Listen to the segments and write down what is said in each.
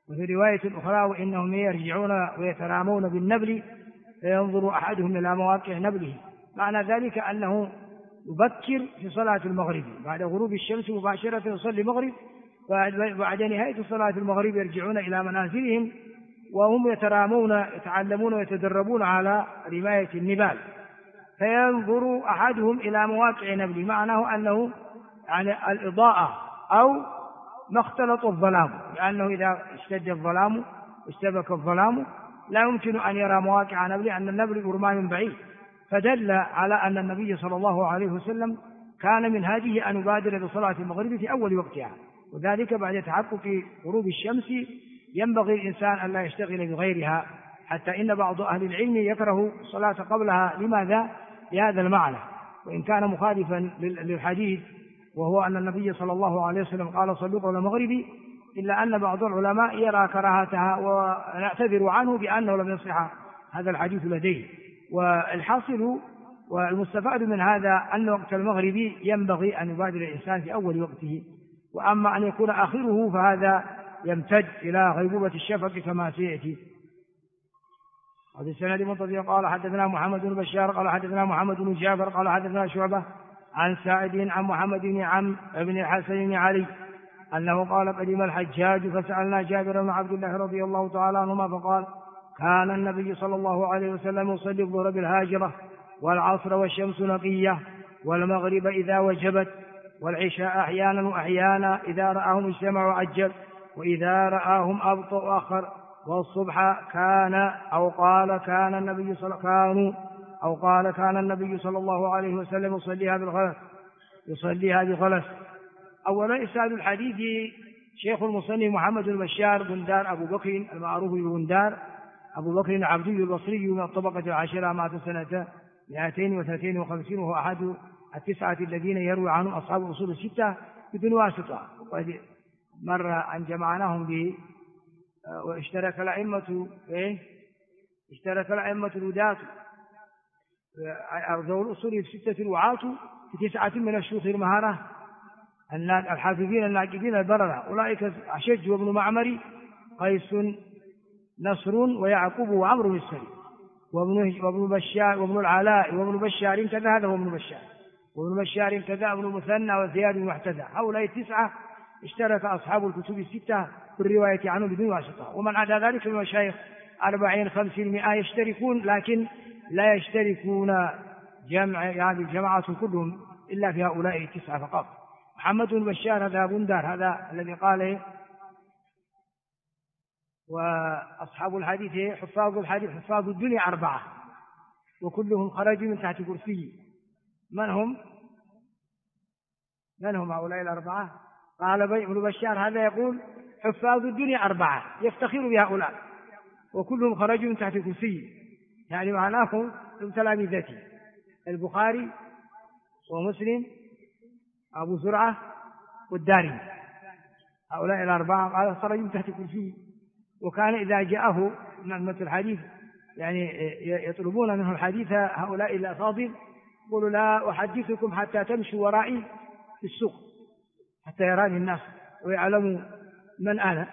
وفي رواية أخرى وإنهم يرجعون ويترامون بالنبل فينظر أحدهم إلى مواقع نبله. معنى ذلك أنه يبكر في صلاة المغرب بعد غروب الشمس مباشرة يصلي المغرب، بعد نهاية صلاة المغرب يرجعون إلى منازلهم وهم يترامون يتعلمون ويتدربون على رماية النبال، فينظر أحدهم إلى مواقع نبله، معناه أنه يعني الإضاءة أو ما اختلط الظلام، لأنه إذا اشتد الظلام اشتبك الظلام لا يمكن أن يرى مواقع نبله، أن النبل يرمى من بعيد، فدل على أن النبي صلى الله عليه وسلم كان من هذه أن يبادر بصلاة المغرب في أول وقتها، وذلك بعد تحقق غروب الشمس ينبغي الإنسان أن لا يشتغل بغيرها، حتى إن بعض أهل العلم يكره الصلاة قبلها. لماذا؟ لهذا المعنى، وإن كان مخالفا للحديث وهو أن النبي صلى الله عليه وسلم قال صلوا قبل المغرب، إلا أن بعض العلماء يرى كراهتها ونعتذر عنه بأنه لم يصح هذا الحديث لديه. والحاصل والمستفاد من هذا أن وقت المغرب ينبغي أن يبادر الإنسان في أول وقته، وأما أن يكون آخره فهذا يمتد إلى غيبوبة الشفق كما سيأتي. وفي السند منتظر قال حدثنا محمد بن بشار قال حدثنا محمد بن جعفر قال حدثنا شعبة عن سعد عن محمد بن عم بن الحسن بن علي أنه قال قدم الحجاج فسألنا جابر بن عبد الله رضي الله تعالى عنهما فقال كان النبي صلى الله عليه وسلم يصلي الظهر بالهاجرة والعصر والشمس نقية والمغرب إذا وجبت والعشاء أحيانا وأحيانا إذا رآهم اجتمعوا عجل وإذا رآهم أبطأ أخر والصبح كان أو قال كان النبي صلى الله عليه وسلم يصليها بغلس. أولا إسناد الحديث شيخ المصنف محمد بن بشار بندار أبو بكر المعروف ببندار أبو بكر العبدي البصري من الطبقة العاشرة مات سنة 252 وهو أحد التسعة الذين يروي عنهم أصحاب الأصول الستة بدون واسطة، وقد مر أن جمعناهم به. واشترك الأئمة الهداة ذو الأصول الستة الوعاة في 9 من الشيوخ المهارة الحافظين الناقدين البررة، أولئك أشج وابن معمر قيس نصر ويعقوب وعمرو بن السري وابن بشار وابن العلاء وابن بشار كذا، هذا هو ابن بشار، وابن بشار كذا ابن مثنى وزياد المحتدى. هؤلاء 9 اشترك أصحاب الكتب الستة في الرواية عنه بدون واسطة، ومن عدا ذلك من المشايخ 40 50 100 يشتركون، لكن لا يشتركون جماعة كلهم إلا في هؤلاء 9 فقط. محمد بن بشار هذا بندار هذا الذي قال وأصحاب الحديث حفاظ الحديث حفاظ الدنيا 4 وكلهم خرجوا من تحت كرسي. من هم هؤلاء 4؟ قال ابن بشار هذا يقول حفاظ الدنيا 4 يفتخر بهؤلاء وكلهم خرجوا من تحت كرسي، يعني معناهم من تلامذته البخاري ومسلم أبو زرعة والدارمي، هؤلاء 4 قال خرجوا من تحت كرسي. وكان إذا جاءه نعمة الحديث يعني يطلبون منه الحديث هؤلاء الأفاضل يقولوا لا أحدثكم حتى تمشوا ورائي في السوق حتى يراني الناس ويعلموا من أنا.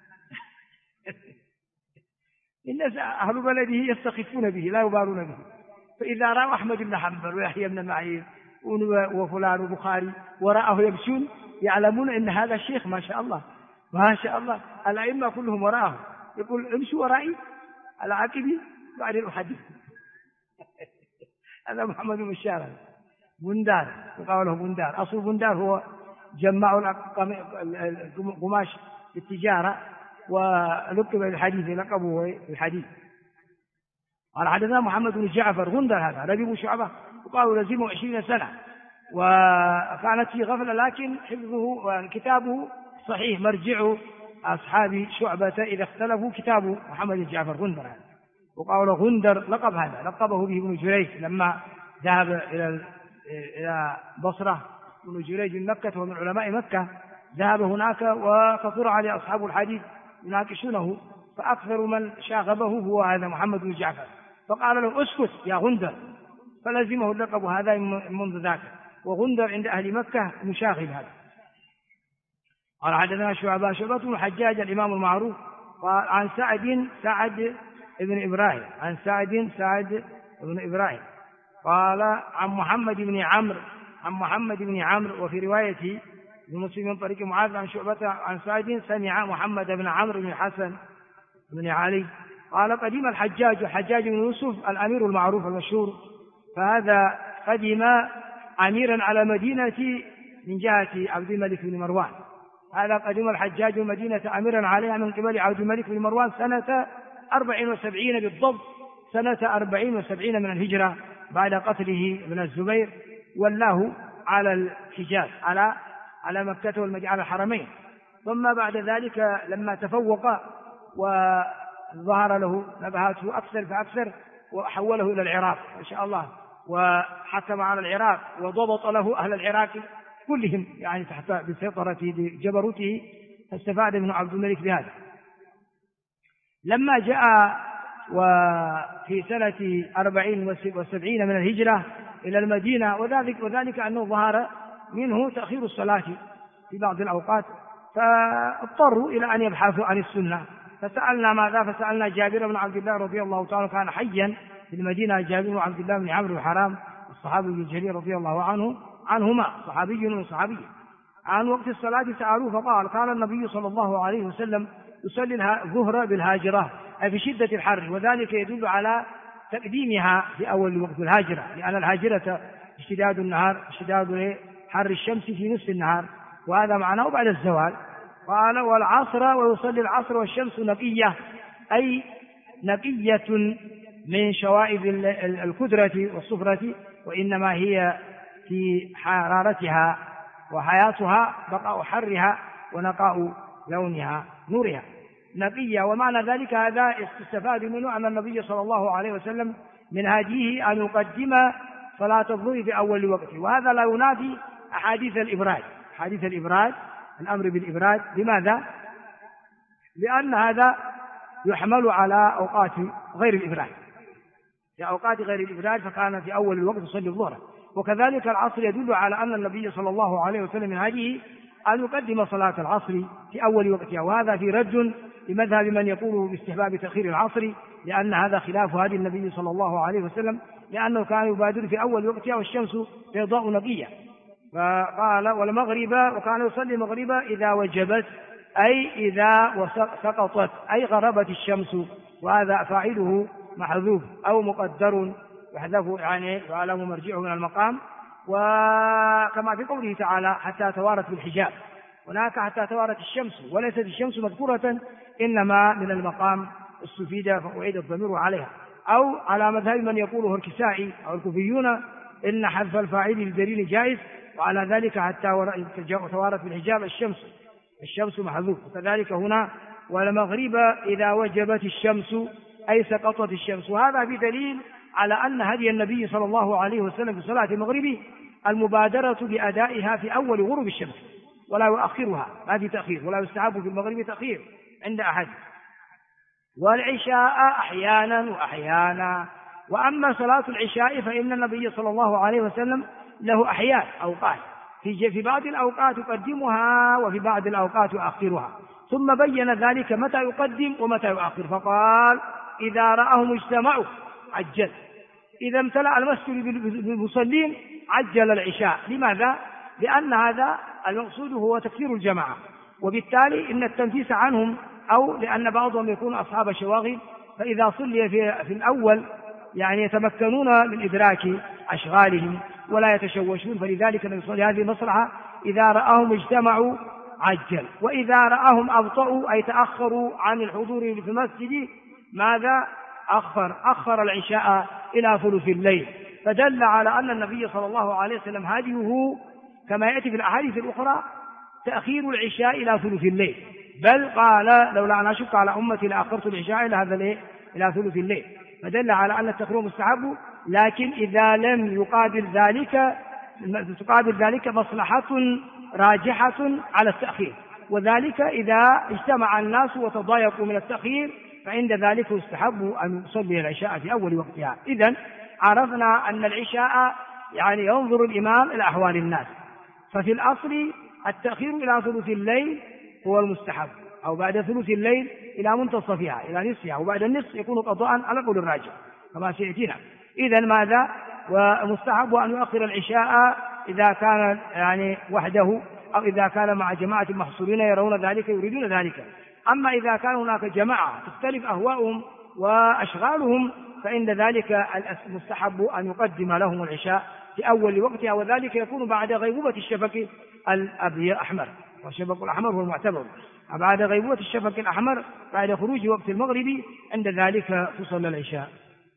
الناس أهل بلده يستخفون به لا يبارون به، فإذا رأوا أحمد بن حنبل ويحيى بن معين وفلان وبخاري وراءه يمشون يعلمون أن هذا الشيخ ما شاء الله ما شاء الله، الأئمة كلهم وراءه، يقول امشوا ورائي على عقبي بعدين أحدث. هذا محمد بن بشار بندار يقال له بندار، أصل بندار هو جمعوا القماش بالتجارة ولقب الحديث لقبه الحديث. قال حدثنا محمد بن جعفر غندر هذا ربيب شعبة وقالوا لزمه 20 سنة وكانت في غفلة، لكن حفظه وكتابه صحيح مرجع أصحاب شعبة إذا اختلفوا كتاب محمد بن جعفر غندر هذا. وقالوا غندر لقب هذا لقبه به ابن جريج لما ذهب إلى بصرة. ابن جريج من مكة ومن علماء مكة، ذهب هناك وكثر عليه أصحاب الحديث يناقشونه، فأكثر من شاغبه هو هذا محمد بن جعفر، فقال له اسكت يا غندر، فلزمه اللقب هذا منذ ذاك. وغندر عند أهل مكة مشاغب هذا. قال حدثنا شعبة بن الحجاج الإمام المعروف قال عن سعد بن إبراهيم، عن سعد بن إبراهيم قال عن محمد بن عمرو، وفي رواية لمسلم من طريق معاذ عن شعبة عن سعد سمع محمد بن عمرو بن الحسن بن علي قال قدم الحجاج بن يوسف الأمير المعروف المشهور، فهذا قدم أميرا على مدينة من جهة عبد الملك بن مروان. هذا قدم الحجاج مدينة أميرا عليها من قبل عبد الملك بن مروان سنة 74 بالضبط، سنة 74 من الهجرة بعد قتله ابن الزبير، والله على الحجاز على مكة والمدينة على الحرمين. ثم بعد ذلك لما تفوق وظهر له نبهاته أكثر فأكثر وحوله إلى العراق إن شاء الله، وحكم على العراق وضبط له أهل العراق كلهم يعني تحت بسيطرته بجبروته، فاستفاد ابن عبد الملك بهذا. لما جاء وفي سنة 74 من الهجرة إلى المدينة، وذلك أنه ظهر منه تأخير الصلاة في بعض الأوقات، فاضطروا إلى أن يبحثوا عن السنة، فسألنا جابر بن عبد الله رضي الله تعالى، كان حيا في المدينة جابر بن عبد الله بن عمرو بن حرام الصحابي الجليل رضي الله عنهما صحابي من صحابي، عن وقت الصلاة سألوه فقال كان النبي صلى الله عليه وسلم يصلي الظهر بالهاجرة أي في شدة الحر، وذلك يدل على تقديمها في أول وقت الهاجرة، لأن الهاجرة اشتداد النهار، اشتداد حر الشمس في نصف النهار، وهذا معناه بعد الزوال. قال والعصر ويصلي العصر والشمس نقية أي نقية من شوائب الكدرة والصفرة، وإنما هي في حرارتها وحياتها بقاء حرها ونقاء لونها نورها نقية. ومعنى ذلك هذا استفاد منه أن النبي صلى الله عليه وسلم من هديه أن يقدم صلاة الظهر في أول وقته، وهذا لا ينافي أحاديث الإبراد الأمر بالإبراد. لماذا؟ لأن هذا يحمل على أوقات غير الإبراد، في أوقات غير الإبراد فكان في أول الوقت يصلي الظهر. وكذلك العصر يدل على أن النبي صلى الله عليه وسلم من هديه أن يقدم صلاة العصر في أول وقتها، وهذا في رد لمذهب من يقول باستحباب تأخير العصر، لأن هذا خلاف هدي النبي صلى الله عليه وسلم، لأنه كان يبادر في أول وقتها والشمس بيضاء نقية. فقال والمغرب، وكان يصلي المغرب إذا وجبت أي إذا سقطت أي غربت الشمس، وهذا فاعله محذوف أو مقدر يحذف يعني يعلم مرجعه من المقام. وكما في قوله تعالى حتى توارت بالحجاب، هناك حتى توارت الشمس وليست الشمس مذكورة، إنما من المقام استفيد فأعيد الضمير عليها. أو على مذهب من يقوله الكسائي أو الكوفيون إن حذف الفاعل للدليل جائز، وعلى ذلك حتى توارت بالحجاب الشمس محذوف. وكذلك هنا والمغرب إذا وجبت الشمس أي سقطت الشمس، وهذا بدليل على أن هدي النبي صلى الله عليه وسلم في صلاة المغرب المبادرة بأدائها في أول غروب الشمس ولا يؤخرها، ما في تأخير، ولا يستحب في المغرب تأخير عند أحد. والعشاء أحيانا وأحيانا. وأما صلاة العشاء فإن النبي صلى الله عليه وسلم له أحيان أوقات، في بعض الأوقات يقدمها وفي بعض الأوقات يؤخرها، ثم بين ذلك متى يقدم ومتى يؤخر، فقال إذا رأهم اجتمعوا عجل، إذا امتلأ المسجد بالمصلين عجل العشاء. لماذا؟ لأن هذا المقصود هو تكثير الجماعة، وبالتالي إن التنفيس عنهم، أو لأن بعضهم يكون أصحاب شواغل، فإذا صلي في الأول يعني يتمكنون من إدراك أشغالهم ولا يتشوشون، فلذلك نصلي هذه المصلحة إذا رأهم اجتمعوا عجل، وإذا رأهم أبطأوا أي تأخروا عن الحضور في المسجد ماذا؟ أخر العشاء إلى ثلث الليل. فدل على أن النبي صلى الله عليه وسلم هديه كما يأتي في الأحاديث الأخرى تأخير العشاء إلى ثلث الليل، بل قال لولا أن أشق على أمتي لأخرت العشاء إلى ثلث الليل، فدل على أن التأخير مستحب، لكن إذا لم تقابل ذلك مصلحة راجحة على التأخير، وذلك إذا اجتمع الناس وتضايقوا من التأخير فعند ذلك يستحب أن يصلي العشاء في أول وقتها. إذن عرفنا أن العشاء يعني ينظر الإمام إلى أحوال الناس، ففي الأصل التأخير إلى ثلث الليل هو المستحب، أو بعد ثلث الليل إلى منتصفها إلى نصفها، وبعد النصف يكون قضاء على قول الراجح كما سيأتينا. إذن ماذا؟ ومستحب أن يؤخر العشاء إذا كان يعني وحده أو إذا كان مع جماعة محصورين يرون ذلك يريدون ذلك. أما إذا كان هناك جماعة تختلف أهواؤهم وأشغالهم فإن ذلك المستحب أن يقدم لهم العشاء في أول وقتها، وذلك يكون بعد غيبوبة الشفق الأحمر، والشفق الأحمر هو المعتبر، بعد غيبوبة الشفق الأحمر بعد خروج وقت المغرب، عند ذلك تصلى العشاء.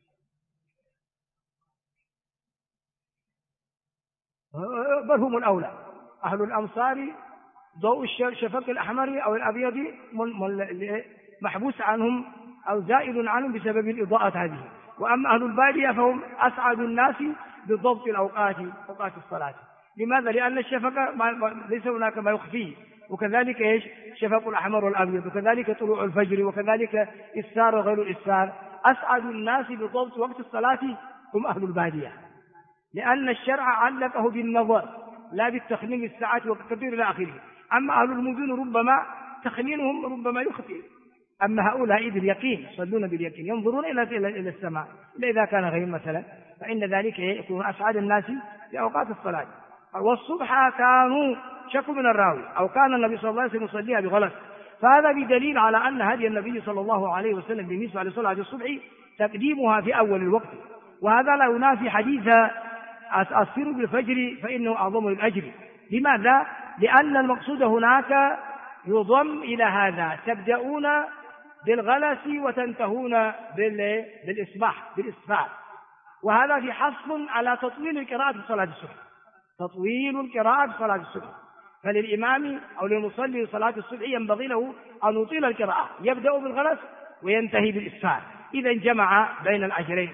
بل هم الأولى أهل الأمصار ضوء الشفق الأحمر أو الأبيض محبوس عنهم أو زائد عنهم بسبب الإضاءة هذه. وأما أهل البادية فهم أسعد الناس بضبط الأوقات، أوقات الصلاة. لماذا؟ لأن الشفق ليس هناك ما يخفيه، وكذلك إيش الشفق الأحمر والأبيض، وكذلك طلوع الفجر، وكذلك إسفار وغير الإسفار. أسعد الناس بضبط وقت الصلاة هم أهل البادية، لأن الشرع علقه بالنظر لا بالتخمين الساعات والكثير إلى آخره. أما أهل المدن ربما تخمينهم ربما يخطئ، أما هؤلاء باليقين يصلون باليقين، ينظرون إلى السماء إلا إذا كان غيم مثلا، فإن ذلك يكون أسعد الناس بأوقات الصلاة. والصبح كانوا شكوا من الراوي أو كان النبي صلى الله عليه وسلم يصليها بغلس، فهذا بدليل على أن هدي النبي صلى الله عليه وسلم بالنسبة لصلاة الصبح تقديمها في أول الوقت. وهذا لا ينافي حديث أسفروا بالفجر فإنه أعظم للأجر. لماذا؟ لأن المقصود هناك يضم إلى هذا، تبدأون بالغلس وتنتهون بالإسفار، وهذا في حصل على تطويل القراءة في صلاة الصبح، تطويل القراءة في صلاة الصبح. فللإمام أو للمصلي صلاة الصبح ينبغي له أن يطيل القراءة، يبدأ بالغلس وينتهي بالإسفار، إذا جمع بين الأجرين.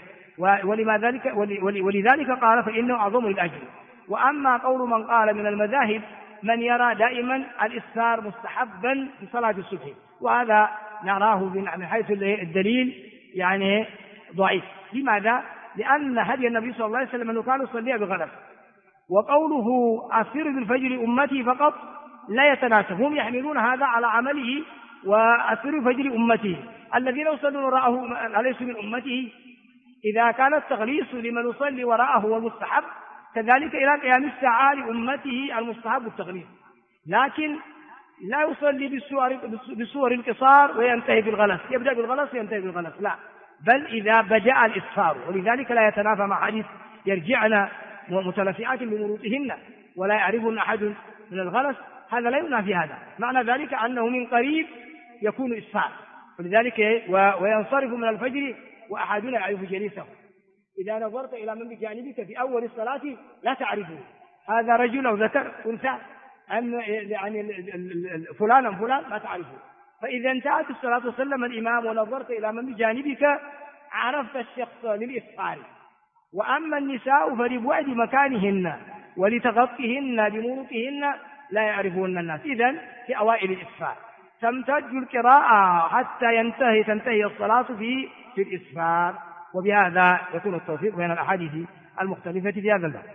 ولذلك قال فإنه أعظم للأجر. وأما قول من قال من المذاهب من يرى دائما الإسفار مستحبا في صلاة الصبح، وهذا نراه من حيث الدليل يعني ضعيف. لماذا؟ لأن هدي النبي صلى الله عليه وسلم أنه كان يصلي بغلس، وقوله أسفر بالفجر أمتي فقط لا يتناسب. هم يحملون هذا على عمله وأسفر بفجر أمته، الذين يصلون وراءه أليس من أمته؟ إذا كان التغليص لمن يصلي وراءه والمستحب، كذلك إلى قيام الساعة لأمته المستحب التغليظ، لكن لا يصلي بصور القصار وينتهي بالغلس، يبدأ بالغلس وينتهي بالغلس، لا، بل إذا بدأ الإسفار. ولذلك لا يتنافى مع حديث يرجعن متلفعات بمروطهن ولا يعرفن أحد من الغلس، هذا لا ينافي هذا. معنى ذلك أنه من قريب يكون إسفار، ولذلك وينصرف من الفجر وأحدنا يعرف جليسه. إذا نظرت إلى من بجانبك في أول الصلاة لا تعرفه، هذا رجل أو ذكر أنثى يعني فلان ما تعرفه. فإذا انتهت الصلاة وسلم الإمام ونظرت إلى من بجانبك عرفت الشخص للإسفار. وأما النساء فلبعد مكانهن ولتغطيهن بمروطهن لا يعرفون الناس، إذن في أوائل الإسفار تمتد القراءة حتى تنتهي الصلاة في الإسفار. وبهذا يكون التوفيق بين الأحاديث المختلفة في هذا الباب.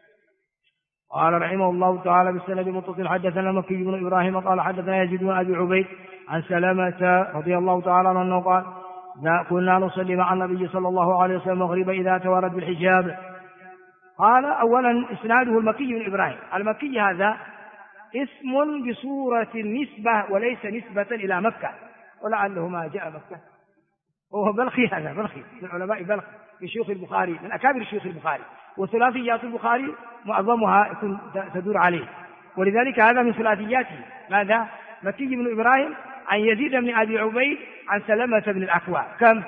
قال رحمه الله تعالى بالسند المتصل حدثنا مكي بن إبراهيم قال حدثنا يزيد بن أبي عبيد عن سلمة رضي الله تعالى عنه قال كنا نصلي مع النبي صلى الله عليه وسلم المغرب إذا توارد بالحجاب. قال أولا إسناده المكي بن إبراهيم. المكي هذا اسم بصورة النسبة وليس نسبة إلى مكة، ولعله ما جاء مكة، وهو بلخي، هذا بلخي من علماء بلخ من شيوخ البخاري، من أكابر شيوخ البخاري، وثلاثيات البخاري معظمها تدور عليه، ولذلك هذا من ثلاثياته. ماذا؟ مكي بن إبراهيم عن يزيد بن أبي عبيد عن سلمة بن الأكوع. كم؟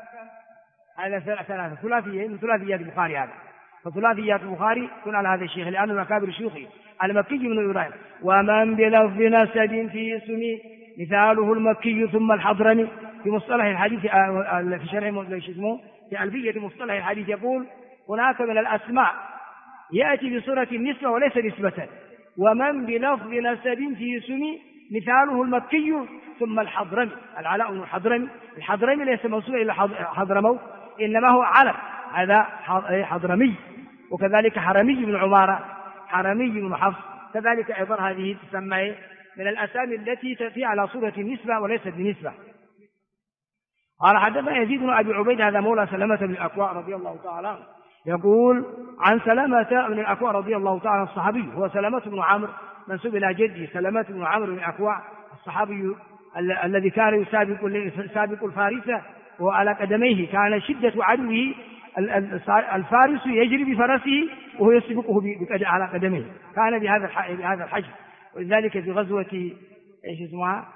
هذا ثلاثة ثلاثية من ثلاثيات البخاري. هذا فثلاثيات البخاري تكون على هذا الشيخ لأنه من أكابر شيوخه المكي بن إبراهيم. ومن بلفظ نسب في اسمه مثاله المكي ثم الحضرمي. في مصطلح الحديث في شرح في ألفية مصطلح الحديث يقول هناك من الأسماء يأتي بصورة النسبة وليس نسبة. ومن بلفظ نسب في اسمه مثاله المكي ثم الحضرمي. العلاء بن الحضرمي ليس موصولا إلى حضرموت، إنما هو علم، هذا حضرمي. وكذلك حرمي بن عمارة، حرمي بن حفص، كذلك أيضا هذه تسمى من الأسامي التي تأتي على صورة النسبة وليست بنسبة. قال حدثنا يزيد بن أبي عبيد هذا مولى سلمة بن الأكوع رضي الله تعالى عنه يقول عن سلمة بن الأكوع رضي الله تعالى عنه الصحابي هو سلمة بن عمرو منسوب إلى جده سلمة بن عمرو بن الأكوع الصحابي الذي كان يسابق الفارسة وعلى قدميه كان شدة عدوه الفارس يجري بفرسه وهو يسبقه على قدميه كان بهذا الحجم. ولذلك في غزوة ايش اسمها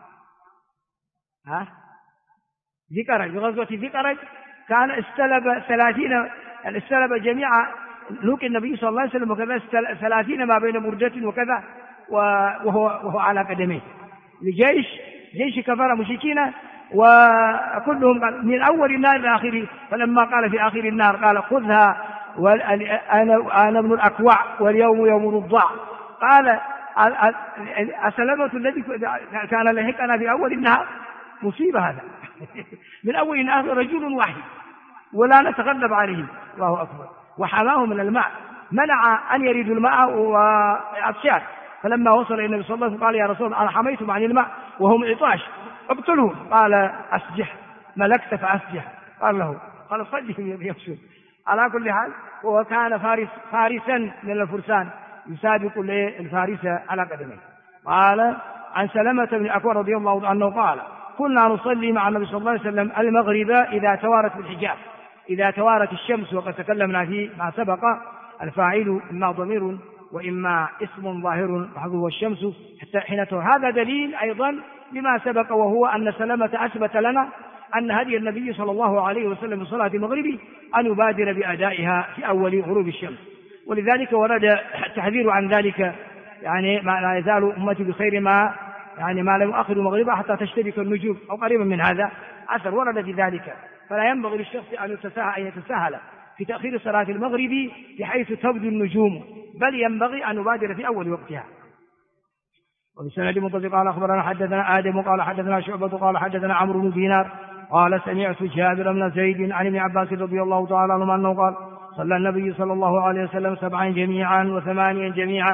ذكرج في غزوة ذكرج كان استلب جميع ملوك النبي صلى الله عليه وسلم وكذا 30 ما بين بردة وكذا وهو على قدميه جيش كفار مشركين وكلهم من أول النار إلى آخره. فلما قال في آخر النار قال خذها أنا ابن الأكوع واليوم يوم الضاع. قال السلامة الذي كان لحقنا في أول النهار مصيبة هذا من أول النهار رجل واحد ولا نتغلب عليه الله أكبر وحماه من الماء منع أن يريد الماء وعطشان. فلما وصل إلى النبي صلى الله عليه وسلم قال يا رسول الله أنا حميتم عن الماء وهم عطاش اقتلهم. قال أسجح ملكت فأسجح. قال صدهم يمشون. على كل حال هو كان فارسا من الفرسان يسابق الفارس على قدميه. قال عن سلمة بن الأكوع رضي الله عنه قال كنا نصلي مع النبي صلى الله عليه وسلم المغرب إذا توارت بالحجاب إذا توارت الشمس. وقد تكلمنا في ما سبق الفاعل إما ضمير وإما اسم ظاهر وهو الشمس حتى حين هذا دليل أيضا لما سبق وهو أن سلمة أثبت لنا أن هدي النبي صلى الله عليه وسلم في صلاة المغرب أن يبادر بأدائها في أول غروب الشمس. ولذلك ورد التحذير عن ذلك يعني ما لا يزال أمتي بخير ما لم يؤخر المغرب حتى تشتبك النجوم أو قريبا من هذا أثر ورد في ذلك. فلا ينبغي للشخص أن يتساهل في تأخير صلاة المغرب بحيث تبدو النجوم بل ينبغي أن نبادر في أول وقتها. وبسند متصل قال أخبرنا حدثنا آدم قال حدثنا شعبة قال حدثنا عمرو بن دينار قال سمعت جابر بن زيد عن ابن عباس رضي الله تعالى عنهما أنه قال صلى النبي صلى الله عليه وسلم 7 جميعا و8 جميعا.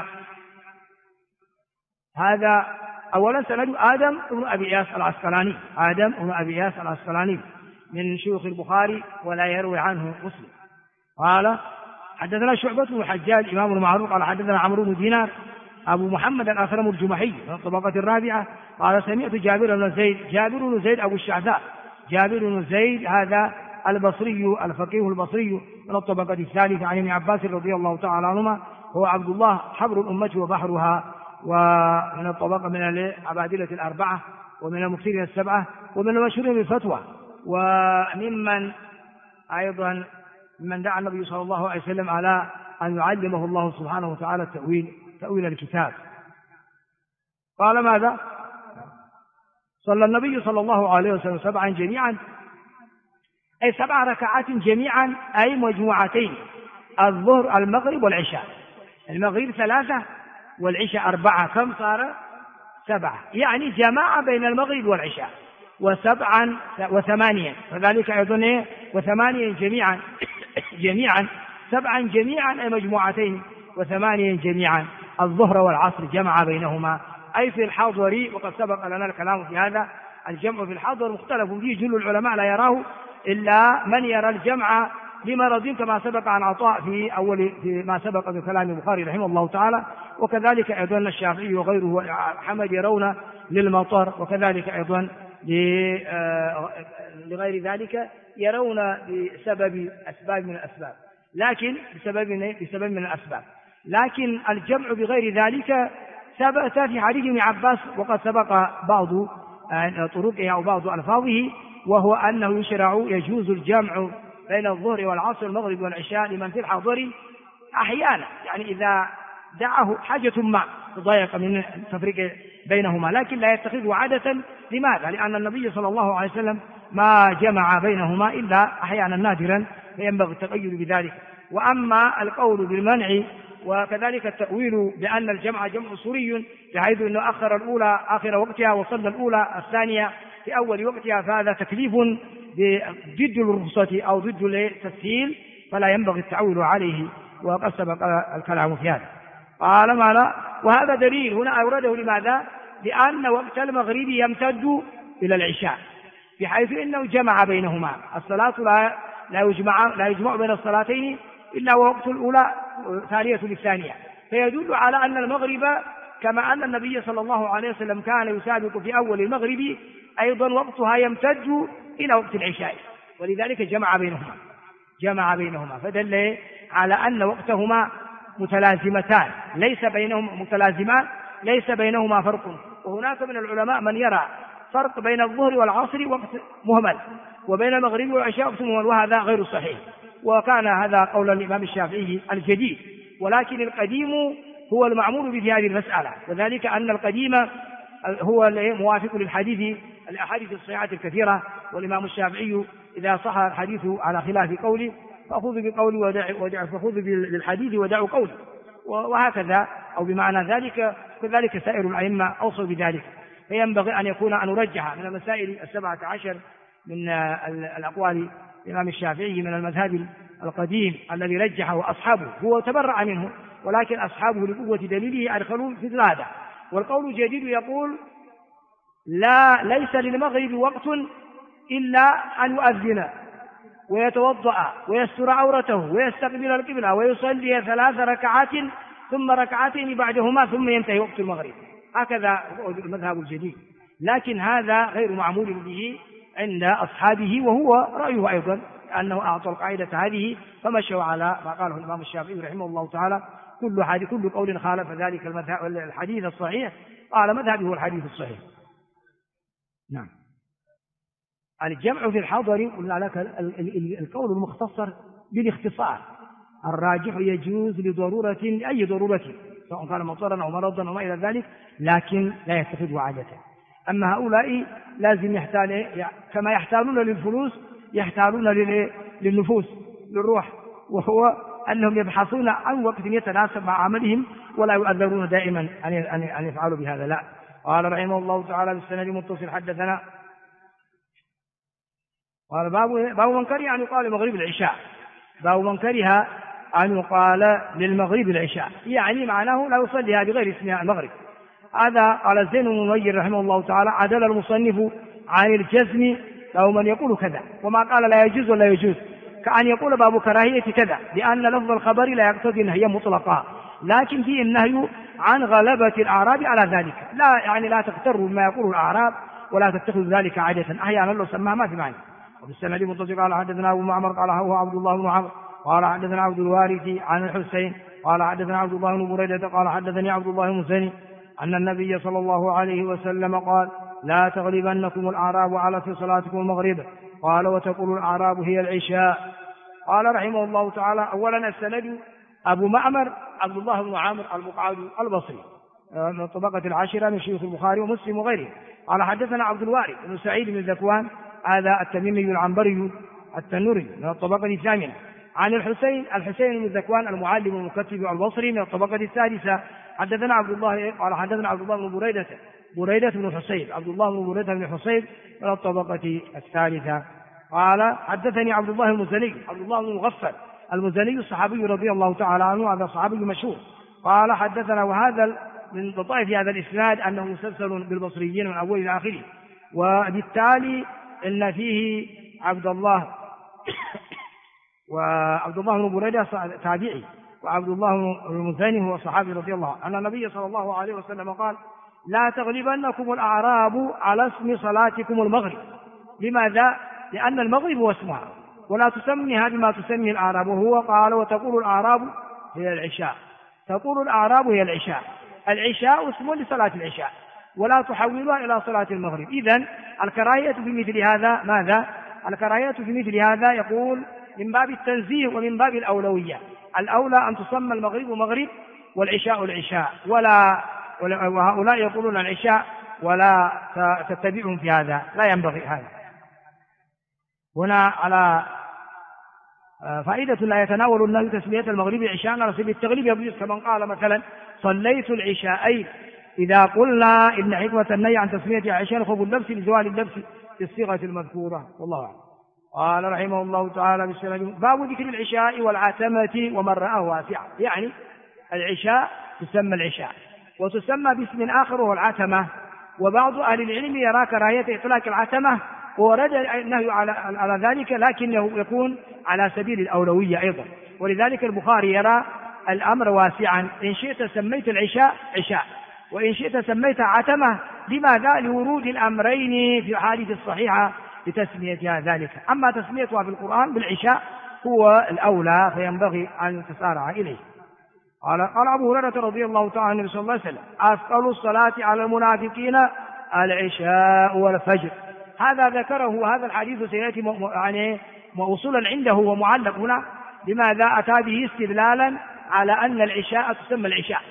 هذا أولا سند آدم بن أبي إياس العسقلاني من شيوخ البخاري ولا يروي عنه مسلم. قال حدثنا شعبة بن الحجاج إمام المعروف قال حدثنا عمرو بن دينار أبو محمد الأخرم الجمحي من الطبقة الرابعة قال سمعت جابر بن زيد أبو الشعثاء جابر بن زيد هذا البصري الفقيه البصري من الطبقة الثالثة عن ابن عباس رضي الله تعالى عنهما هو عبد الله حبر الأمة وبحرها ومن الطبقة من العبادلة الأربعة ومن المكثرين السبعة ومن المشهورين بالفتوى وممن أيضا من دعا النبي صلى الله عليه وسلم على أن يعلمه الله سبحانه وتعالى تأويل الكتاب. قال ماذا؟ صلى النبي صلى الله عليه وسلم 7 جميعا أي 7 ركعات جميعا أي مجموعتين الظهر المغرب والعشاء. المغرب 3 والعشاء 4 كم صار؟ 7 يعني جماعة بين المغرب والعشاء و7 و8 فذلك أيضا و8 جميعا 7 جميعا أي مجموعتين و8 جميعا الظهر والعصر جمع بينهما أي في الحاضر. وقد سبق لنا الكلام في هذا الجمع في الحاضر مختلف فيه جل العلماء لا يراه إلا من يرى الجمع لمرض كما سبق عن عطاء في ما سبق من كلام البخاري رحمه الله تعالى. وكذلك أيضا الشافعي وغيره حمد يرون للمطر وكذلك أيضا لغير ذلك يرون بسبب أسباب من الأسباب بسبب من الأسباب. لكن الجمع بغير ذلك ثبت في حديث ابن عباس وقد سبق بعض طرقه أو بعض ألفاظه وهو أنه يجوز الجمع بين الظهر والعصر والمغرب والعشاء لمن في الحاضر أحيانا يعني إذا دعه حاجة ما تضايق من التفريق بينهما لكن لا يتخذه عادة. لماذا؟ لأن النبي صلى الله عليه وسلم ما جمع بينهما إلا أحيانا نادرا فينبغي التقيد بذلك. وأما القول بالمنع وكذلك التأويل بأن الجمع جمع صوري بحيث أنه أخر الأولى آخر وقتها وصلى الأولى الثانية في أول وقتها فهذا تكليف ضد الرخصة أو ضد التسهيل فلا ينبغي التعويل عليه وقد سبق الكلام في هذا. قال ما لا وهذا دليل هنا أورده لماذا؟ لأن وقت المغرب يمتد إلى العشاء، بحيث إنه جمع بينهما. الصلاة لا يجمع بين الصلاتين إلا ووقت الأولى ثانية للثانية، فيدل على أن المغرب كما أن النبي صلى الله عليه وسلم كان يسابق في أول المغرب، أيضا وقتها يمتد إلى وقت العشاء، ولذلك جمع بينهما فدل على أن وقتهما متلازمتان ليس بينهما فرق. وهناك من العلماء من يرى فرق بين الظهر والعصر وقت مهمل، وبين المغرب والعشاء وقت مهمل، وهذا غير صحيح، وكان هذا قول الإمام الشافعي الجديد. ولكن القديم هو المعمول به في هذه المسألة، وذلك أن القديم هو موافق الأحاديث الصحيحة الكثيرة، والإمام الشافعي إذا صح الحديث على خلاف قوله فخذ بقولي فخذ بالحديث ودعوا قولي، وهكذا أو بمعنى ذلك. كذلك سائر الأئمة أوصوا بذلك. فينبغي أن نرجح من المسائل 17 من الأقوال الإمام الشافعي من المذهب القديم الذي رجحه أصحابه، هو تبرع منه، ولكن أصحابه لقوة دليله أدخلوا في هذا. والقول الجديد يقول ليس للمغرب وقت إلا أن يؤذن ويتوضأ ويستر عورته ويستقبل القبلة ويصلي 3 ركعات ثم ركعتين بعدهما ثم ينتهي وقت المغرب. هكذا هو المذهب الجديد، لكن هذا غير معمول به عند أصحابه، وهو رأيه أيضا أنه أعطى القاعدة هذه فمشوا على ما قاله الإمام الشافعي رحمه الله تعالى. كل قول خالف ذلك الحديث الصحيح قال مذهبه الحديث الصحيح. نعم. الجمع في الحضر قلنا لك القول المختصر بالاختصار، الراجح يجوز لضرورة أي ضرورة سواء كان مضطرا أو مرضا وما إلى ذلك، لكن لا يتخذه عادة. أما هؤلاء لازم كما يحتالون للفلوس يحتالون للنفوس للروح، وهو أنهم يبحثون عن وقت يتناسب مع عملهم ولا يؤذرون دائما أن يفعلوا بهذا. لا. قال رحمه الله تعالى بالسند متصل حدثنا قال باب من كره أن يقال للمغرب العشاء، باب من كره أن يقال للمغرب العشاء، يعني معناه لا يصليها بغير اسمها المغرب. هذا قال زين بن منير رحمه الله تعالى عدل المصنف عن الجزم له من يقول كذا، وما قال لا يجوز ولا يجوز، كأن يقول باب كراهية كذا، لأن لفظ الخبر لا يقتضي النهي مطلقا، لكن فيه النهي عن غلبة الأعراب على ذلك. لا تغتروا بما يقول الأعراب ولا تتخذوا ذلك عادة، أحيانا لو سماها ما في معنى. وفي السند متصل قال حدثنا أبو معمر قال هو عبد الله بن عمرو قال حدثنا عبد الوارث عن الحسين قال حدثنا عبد الله بن بريدة قال حدثني عبد الله المزني أن النبي صلى الله عليه وسلم قال لا تغلبنكم الأعراب على في صلاتكم المغرب، قال وتقول الأعراب هي العشاء. قال رحمه الله تعالى أولا السند أبو معمر عبد الله بن عامر المقعد البصري من الطبقة العاشرة من شيوخ البخاري ومسلم وغيره. قال حدثنا عبد الوارث بن سعيد بن ذكوان هذا التميمي العنبري التنوري من الطبقة الثامنة عن الحسين بن ذكوان المعلم المكتب البصري من الطبقة السادسة. حدثنا عبد الله قال حدثنا عبد الله بن بريدة بن حصيب عبد الله بن بريدة بن حصيب من الطبقة الثالثة. قال حدثني عبد الله المزني عبد الله بن مغفل المزني الصحابي رضي الله تعالى عنه، هذا صحابي مشهور. قال حدثنا، وهذا من لطائف هذا الإسناد أنه مسلسل بالبصريين من أول إلى آخره، وبالتالي إن فيه عبد الله وعبد الله بن بريدة تابعي، وعبد الله المزني هو صحابي رضي الله عنه، أن النبي صلى الله عليه وسلم قال لا تغلبنكم الأعراب على اسم صلاتكم المغرب. لماذا؟ لأن المغرب هو اسمها ولا تسميها بما تسمي الأعراب، وهو قال وتقول الأعراب هي العشاء، تقول الأعراب هي العشاء، العشاء اسم لصلاة العشاء ولا تحولها إلى صلاة المغرب. إذن الكراهية في مثل هذا ماذا؟ الكراهية في مثل هذا يقول من باب التنزيه ومن باب الأولوية، الأولى أن تسمى المغرب مغرب والعشاء العشاء، وهؤلاء يقولون العشاء ولا تتبعهم في هذا، لا ينبغي هذا. هنا على فائدة لا يتناول النبي تسمية المغرب عشاء على سبيل التغليب، يجوز كمن قال مثلا صليت العشاءين، إذا قلنا إن حكمة النهي عن تسمية عشاء خوف اللبس لزوال اللبس في الصيغة المذكورة، والله أعلم. قال رحمه الله تعالى باب ذكر العشاء والعتمة ومن رآه واسعا، يعني العشاء تسمى العشاء وتسمى باسم آخر وهو العتمة، وبعض أهل العلم يرى كراهية إطلاق العتمة، ورد النهي على ذلك، لكنه يكون على سبيل الأولوية أيضا. ولذلك البخاري يرى الأمر واسعا، إن شئت سميت العشاء عشاء، وإن شئت سميت عتمة. لماذا؟ لورود الأمرين في الأحاديث الصحيحة لتسميتها ذلك. أما تسميتها في القرآن بالعشاء هو الأولى، فينبغي أن تسارع إليه. قال أبو هريرة رضي الله تعالى عنه صلى الله عليه وسلم: أثقل الصلاة على المنافقين العشاء والفجر. هذا ذكره، هذا الحديث سيأتي يعني موصولا عنده ومعلق هنا. لماذا؟ أتى به استدلالا على أن العشاء تسمى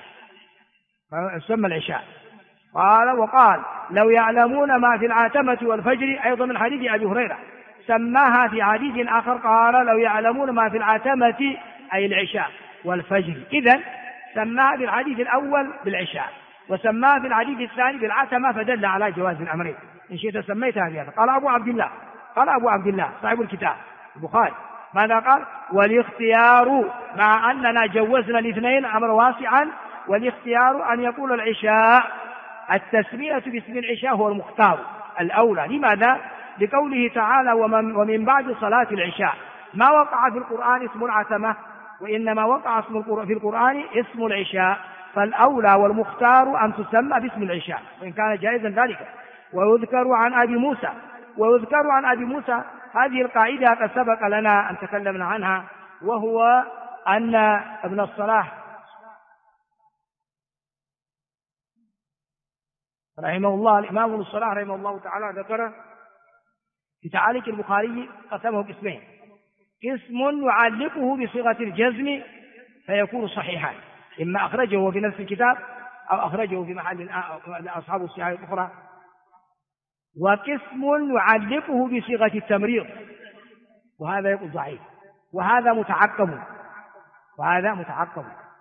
العشاء. وقال: لو يعلمون ما في العتمة والفجر، أيضا من حديث أبي هريرة سماها في حديث آخر، قال: لو يعلمون ما في العتمة أي العشاء والفجر. إذن سماها في الحديث الأول بالعشاء، وسماها في الحديث الثاني بالعتمة، فدل على جواز الأمرين إن شئت سميتها بهذا. قال أبو عبد الله صاحب الكتاب البخاري ماذا قال؟ والاختيار، مع أننا جوزنا الاثنين أمر واسعا، والاختيار أن يقول العشاء التسمية باسم العشاء هو المختار الأولى. لماذا؟ لقوله تعالى: ومن بعد صلاة العشاء. ما وقع في القرآن اسم العتمة، وإنما وقع في القرآن اسم العشاء، فالأولى والمختار أن تسمى باسم العشاء وإن كان جائزا ذلك. ويذكر عن أبي موسى هذه القاعدة قد سبق لنا أن تكلمنا عنها، وهو أن ابن الصلاح رحمه الله، الإمام ابن الصلاح رحمه الله تعالى، ذكر في تعاليق البخاري قسمه قسمين: قسم يعلقه بصيغة الجزم فيكون صحيحا، إما أخرجه في نفس الكتاب أو أخرجه في محل أصحاب الصحيح الأخرى، وقسم يعلقه بصيغة التمريض، وهذا يقول ضعيف، وهذا متعقب.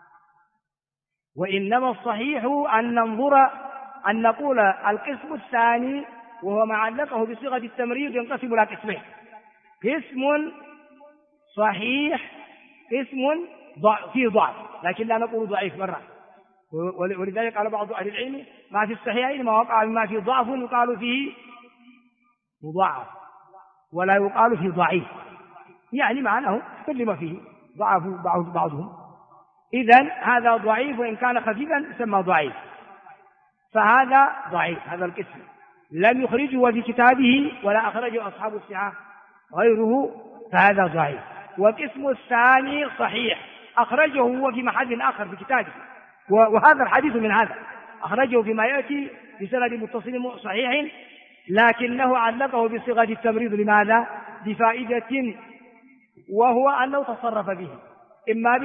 وإنما الصحيح أن نقول القسم الثاني وهو ما علقه بصيغة التمريض ينقسم إلى قسمين: قسم صحيح، قسم فيه ضعف، لكن لا نقول ضعيف مرة. ولذلك قال بعض أهل العلم: ما في الصحيحين ما وقع مما فيه ضعف يقال فيه مضاعف، ولا يقال فيه ضعيف، يعني معناه كل ما فيه ضعف بعضهم. إذن هذا ضعيف، وإن كان خفيفا يسمى ضعيف، فهذا ضعيف. هذا القسم لم يخرجه في كتابه ولا أخرجه أصحاب الصحاح غيره، فهذا ضعيف. والقسم الثاني صحيح، أخرجه هو في محل آخر في كتابه، وهذا الحديث من هذا أخرجه فيما يأتي بسند متصل صحيح، لكنه علقه بصيغة التمريض. لماذا؟ بفائدة، وهو أنه تصرف به إما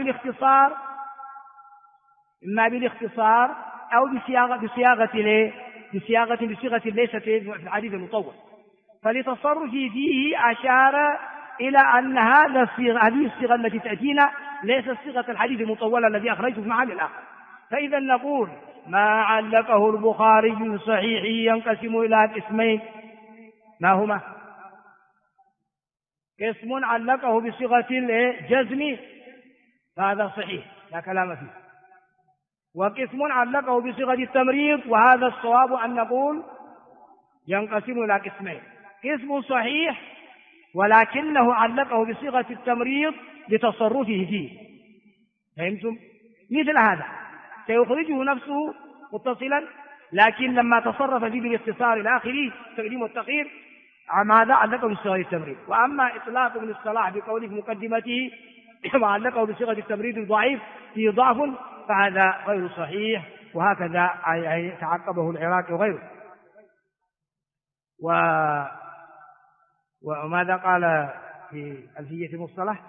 بالاختصار أو بصيغة ليست في الحديث المطول. فلتصرفه فيه أشار إلى أن هذه الصيغة التي تأتينا ليست صيغة الحديث المطول الذي أخرجته في محل الآخر. فإذا نقول: ما علقه البخاري من صحيحه ينقسم إلى قسمين. ما هما؟ قسم علقه بصيغة الجزم، فهذا صحيح لا كلام فيه، وقسم علقه بصيغة التمريض، وهذا الصواب أن نقول ينقسم إلى قسمين: قسم صحيح ولكنه علقه بصيغة التمريض لتصرفه فيه. فهمتم؟ مثل هذا سيخرجه نفسه متصلا، لكن لما تصرف فيه بالاختصار إلى آخره تقديم والتأخير ماذا؟ علقه بصيغة التمريض. وأما إطلاق ابن الصلاح بقوله في مقدمته وعلقه بصيغة التمريض الضعيف فيه ضعف، فهذا غير صحيح، وهكذا تعقبه العراقي وغيره. وماذا قال في ألفية المصطلح؟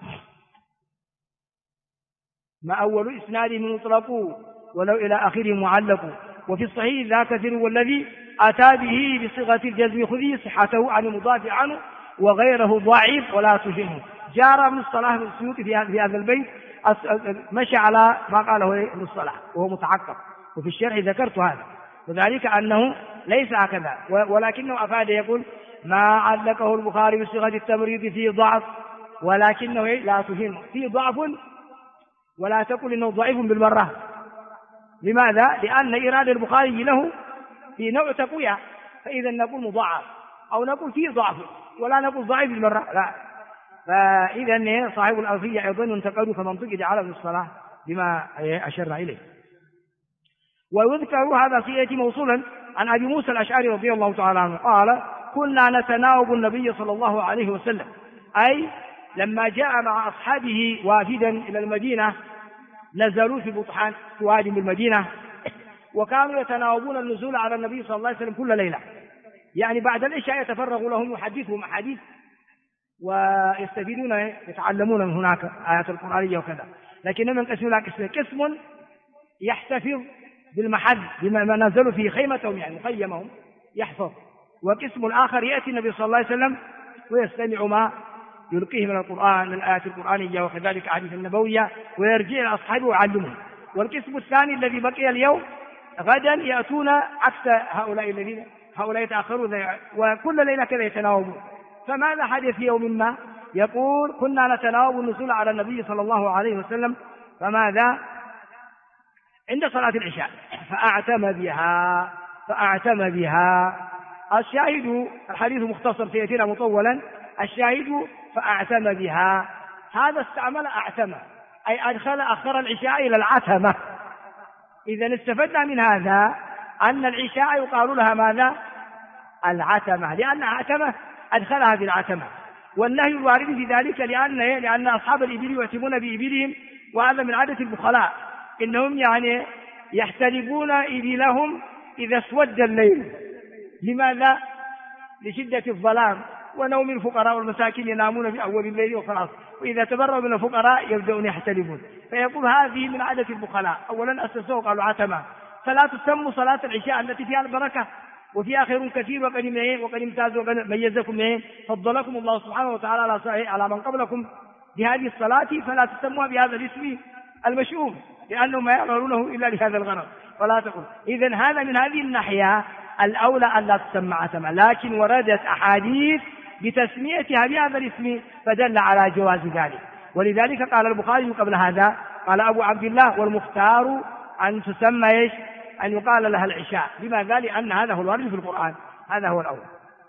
ما أول إسناده من مطلق ولو إلى آخره معلق، وفي الصحيح ذا كثير والذي أتى به بصيغة الجزم خذي صحته عن المضاف عنه، وغيره ضعيف ولا تهمه. جار ابن الصلاح بن السيوطي في هذا البيت مشى على ما قاله ابن الصلاح وهو متعقب، وفي الشرح ذكرت هذا، وذلك أنه ليس هكذا، ولكنه أفاد يقول: ما علقه البخاري بصيغة التمريض فيه ضعف ولكنه لا تهم، فيه ضعف ولا تقل إنه ضعيف بالمرة. لماذا؟ لأن إرادة البخاري له في نوع تقوية، فإذا نقول مضاعف أو نقول فيه ضعف ولا نقول ضعيف بالمرة، لا. فإذا صاحب الألفية أيضا ينتقد كمنطق جعله في الصلاة بما أشرنا إليه. ويذكر هذا سيأتي موصولا عن أبي موسى الأشعري رضي الله تعالى عنه قال: كنا نتناوب النبي صلى الله عليه وسلم، أي لما جاء مع أصحابه وافدا إلى المدينة نزلوا في بطحان في وادي بالمدينة، وكانوا يتناوبون النزول على النبي صلى الله عليه وسلم كل ليلة، يعني بعد العشاء يتفرغ لهم يحدثهم أحاديث ويستفيدون يتعلمون من هناك آيات القرآنية وكذا. لكن من قسم قسم يحتفظ بالمحل بما نزلوا في خيمتهم يعني مخيمهم يحفظ، وقسم الآخر يأتي النبي صلى الله عليه وسلم ويستمع ما يلقيه من القرآن من الآيات القرآنية وكذلك أحاديث النبوية ويرجع إلى أصحابه ويعلمهم. والقسم الثاني الذي بقي اليوم غدا يأتون عكس هؤلاء يتأخرون وكل ليلة كذا يتناوبون. فماذا حدث في يوم ما؟ يقول: كنا نتناوب النزول على النبي صلى الله عليه وسلم، فماذا؟ عند صلاة العشاء فأعتم بها. الشاهد الحديث مختصر سيأتينا مطولا. الشاهد فأعتم بها، هذا استعمل أعتم أي أخر العشاء إلى العتمة. إذا استفدنا من هذا أن العشاء يقال لها ماذا؟ العتمة، لأن عتمة أدخلها في العتمة. والنهي الوارد في ذلك لأن أصحاب الإبل يعتمون بإبلهم، وهذا من عادة البخلاء، إنهم يعني يحتلبون إبلهم إذا اسود الليل. لماذا؟ لشدة الظلام ونوم الفقراء والمساكين ينامون في أول الليل وخلاص، وإذا تبرأوا من الفقراء يبدأون يحتلبون. فيقول هذه من عادة البخلاء. أولا أسسوه قالوا عتمة، فلا تسموا صلاة العشاء التي فيها البركة وفيها خير كثير وقد امتازوا وقد ميزكم فضلكم الله سبحانه وتعالى على من قبلكم بهذه الصلاة، فلا تسموها بهذا الاسم المشؤوم لأنهم ما يعملونه إلا لهذا الغرض ولا تقول. إذن هذا من هذه الناحية الأولى أن لا تسمى عتمة، لكن وردت أحاديث بتسميتها بهذا الاسم فدل على جواز ذلك. ولذلك قال البخاري قبل هذا قال أبو عبد الله: والمختار أن تسمى أن يقال لها العشاء. لماذا؟ لأن هذا هو الوارد في القرآن، هذا هو الأول.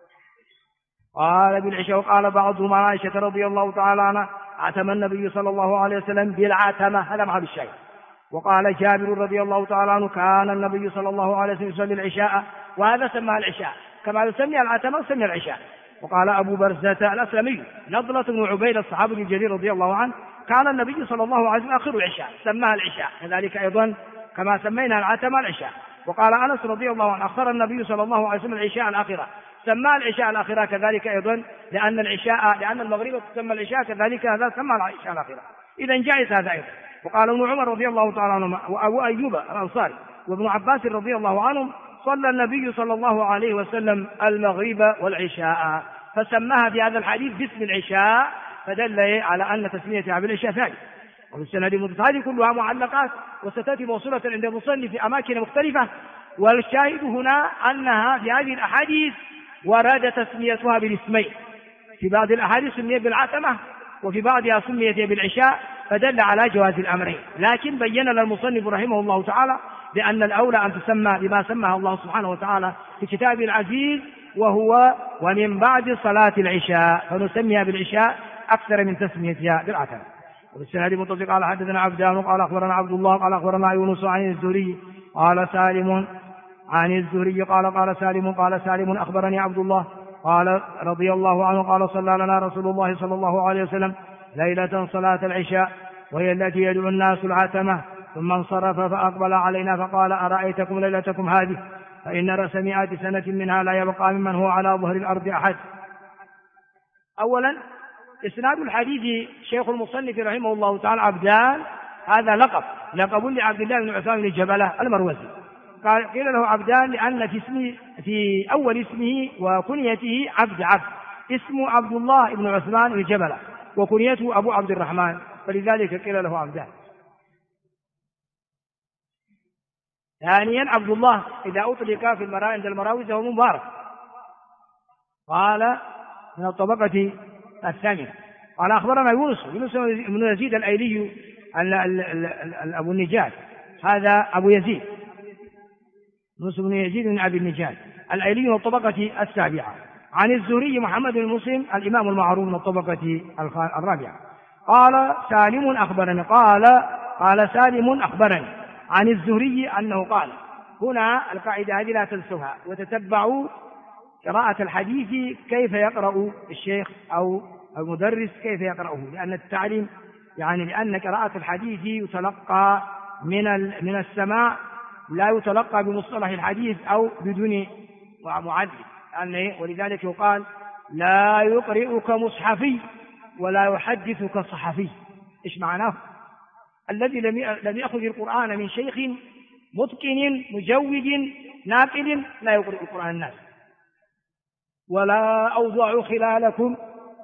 قال بالعشاء. وقال بعضهم عن عائشة رضي الله تعالى عنها: عتم النبي صلى الله عليه وسلم بالعتمة، هذا محل الشيء. وقال جابر رضي الله تعالى عنه: كان النبي صلى الله عليه وسلم يصلي العشاء، وهذا سمى العشاء كما يسمي العتمة وسمي العشاء. وقال أبو برزة الأسلمي: نضلة بن عبيد الصحابي الجليل رضي الله عنه: كان النبي صلى الله عليه وسلم آخر العشاء، سماها العشاء، كذلك أيضا كما سمينا العتمة العشاء. وقال أنس رضي الله عنه: أخر النبي صلى الله عليه وسلم العشاء الآخرة، سماها العشاء الآخرة كذلك أيضا لأن المغرب تسمى العشاء، كذلك هذا سمى العشاء الآخرة. إذا جائز هذا أيضا. وقال ابن عمر رضي الله تعالى عنهما وأبو أيوب الأنصاري وابن عباس رضي الله عنهم: صلى النبي صلى الله عليه وسلم المغرب والعشاء، فسماها في هذا الحديث باسم العشاء، فدل على أن تسميتها بالعشاء ثاني. وفي السند هذه كلها معلقات وستأتي موصولة عند المصنف في أماكن مختلفة. والشاهد هنا أنها في هذه الأحاديث ورد تسميتها بالاسمين، في بعض الأحاديث سميت بالعتمة وفي بعضها سميت بالعشاء، فدل على جواز الأمرين. لكن بين لنا المصنف رحمه الله تعالى بأن الأولى أن تسمى بما سماها الله سبحانه وتعالى في كتابه العزيز، وهو ومن بعد صلاة العشاء، فنسميها بالعشاء أكثر من تسميتها بالعتمة. وبالسند المتصل قال: حدثنا عبدان قال أخبرنا عبد الله قال أخبرنا يونس عن الزهري قال سالم عن الزهري قال سالم أخبرني عبد الله قال رضي الله عنه قال: صلى لنا رسول الله صلى الله عليه وسلم ليلة صلاة العشاء، وهي التي يدعو الناس العتمة، ثم انصرف فأقبل علينا فقال: أرأيتكم ليلتكم هذه؟ فإن رأس 100 سنة منها لا يبقى ممن هو على ظهر الأرض أحد. أولا إسناد الحديث شيخ المصنف رحمه الله تعالى عبدان، هذا لقب لعبد الله بن عثمان بن جبلة المروزي. قيل له عبدان لأن في أول اسمه وكنيته عبد، اسمه عبد الله بن عثمان بن جبلة وكنيته أبو عبد الرحمن، فلذلك قيل له عبدان. ثانيا عبد الله إذا أطلق في عند المراوز هو مبارك، قال من الطبقة الثانية. قال أخبرنا يونس بن يزيد الأيلي أبو النجاد، هذا أبو يزيد يونس بن يزيد بن أبي النجاد الأيلي من الطبقة السابعة. عن الزهري محمد بن مسلم الإمام المعروف من الطبقة الرابعة. قال سالم أخبرني قال سالم أخبرني عن الزهري أنه قال. هنا القاعدة هذه لا تنسوها، وتتبعوا قراءة الحديث كيف يقرأ الشيخ أو المدرس كيف يقرأه، لأن التعليم لأن قراءة الحديث يتلقى من السماع، لا يتلقى بمصطلح الحديث أو بدون معلم، ولذلك يقال لا يقرئك مصحفي ولا يحدثك صحفي. إيش معناه؟ الذي لم يأخذ القرآن من شيخ متقن مجود ناقل لا يقرئ القرآن الناس. ولا أوضع خلالكم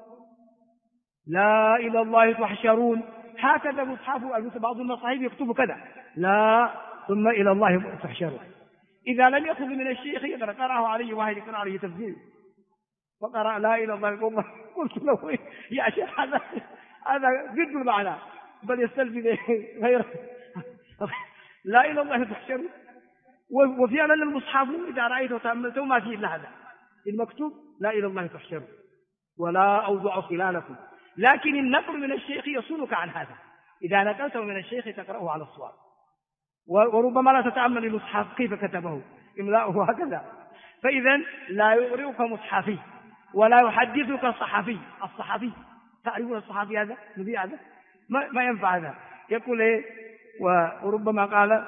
لا إلى الله تحشرون، هكذا مصحف بعض المصاحف يكتب كذا لا ثم إلى الله تحشرون. إذا لم يأخذ من الشيخ قرأه عليه واحد يقرأ عليه تفسير فقرأ لا إلى الله، قلت له يا شيخ هذا ضد المعنى، بل يستلزم غير لا إلى الله تحشرون. وفعلا المصحف إذا رأيته وتأملته ما فيه إلا هذا المكتوب لا إلى الله تحشرون ولا أوضع خلالكم، لكن النقل من الشيخ يصونك عن هذا. إذا نقلته من الشيخ تقرأه على الصواب، وربما لا تتأمل المصحف كيف كتبه إملاؤه هكذا. فإذا لا يقرئك مصحفي ولا يحدثك صحفي. الصحفي تعرفون الصحفي هذا نبي هذا ما ينفع هذا. يقول إيه وربما قال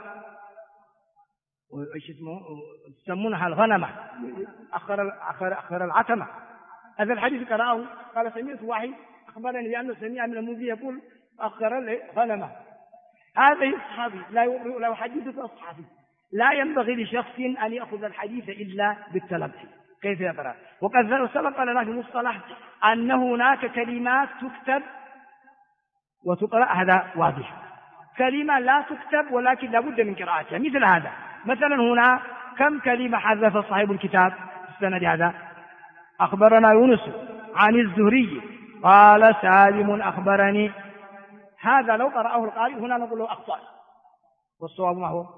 ايش اسمه يسمونها الغنمة أخر العتمة. هذا الحديث قرأه قال سمعت واحد أخبرني بأنه سمع من المذيع يقول أخر الغنمة. هذا الصحابي لا يحدثك الصحابي. لا ينبغي لشخص أن يأخذ الحديث إلا بالتلقي كيف يقرأ. وقد سبق لنا في المصطلح أن هناك كلمات تكتب وتقرأ، هذا واضح. كلمة لا تكتب ولكن لا بد من قراءتها، مثل هذا مثلا. هنا كم كلمة حذف صاحب الكتاب في السند هذا؟ أخبرنا يونس عن الزهري قال سالم أخبرني. هذا لو قرأه القارئ هنا نقول له أخطأ، والصواب ما هو؟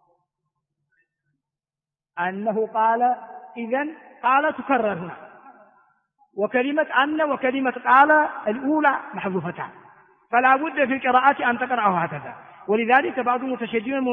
أنه قال. إذن قال تكرر هنا، وكلمة أن وكلمة قال الأولى محذوفتان، فلا بد في القراءة أن تقرأه هكذا. ولذلك بعض المتشددين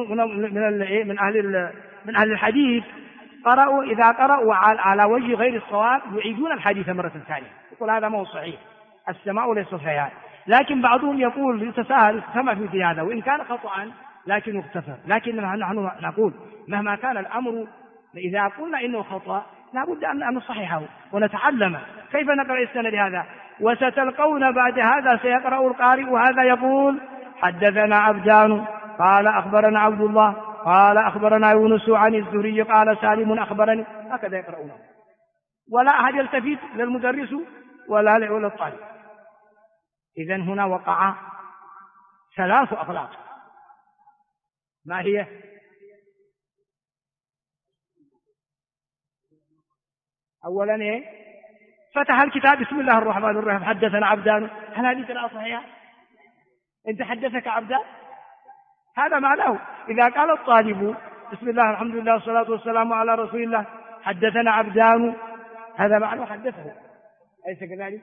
من أهل الحديث قرأوا إذا قرأوا على وجه غير الصواب يعيدون الحديث مرة ثانية، يقول هذا ما هو صحيح، السماء ليس صحيحا. لكن بعضهم يقول يتساهل في هذا وإن كان خطأ لكن يغتفر. لكن نحن نقول مهما كان الأمر إذا قلنا إنه خطأ لا بد أن نصححه ونتعلم كيف نقرأ السند هذا. وستلقون بعد هذا سيقرأ القارئ وهذا يقول حدثنا عبدان قال أخبرنا عبد الله قال أخبرنا يونس عن الزهري قال سالم أخبرني، هكذا يقرؤون، ولا أحد يلتفت للمدرس ولا الطالب. إذن هنا وقع 3 أغلاط. ما هي؟ أولا إيه؟ فتح الكتاب بسم الله الرحمن الرحيم حدثنا عبدان. هل هذه قراءة صحيحة؟ أنت حدثك عبدان؟ هذا معناه. إذا قال الطالب بسم الله الحمد لله والصلاة والسلام على رسول الله حدثنا عبدان، هذا معناه حدثه، أليس كذلك؟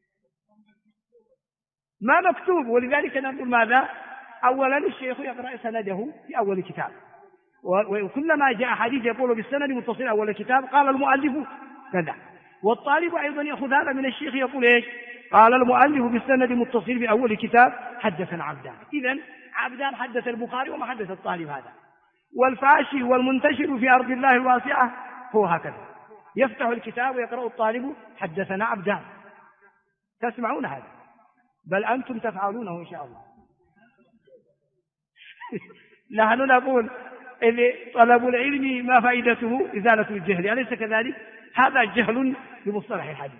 ما مكتوب. ولذلك نقول ماذا؟ أولا الشيخ يقرأ سنده في أول كتاب، وكلما جاء حديث يقول بالسند متصل أول الكتاب قال المؤلف كذا. والطالب أيضا يأخذ هذا من الشيخ يقول إيش؟ قال المؤلف بالسند متصل بأول كتاب حدثنا عبدان. إذن عبدان حدث البخاري وما حدث الطالب هذا. والفاشي والمنتشر في أرض الله الواسعة هو هكذا، يفتح الكتاب ويقرأ الطالب حدثنا عبدان. تسمعون هذا؟ بل أنتم تفعلونه إن شاء الله. نحن نقول إذ طلب العلم ما فائدته إزالة الجهل، أليس كذلك؟ هذا جهل بمصطلح الحديث،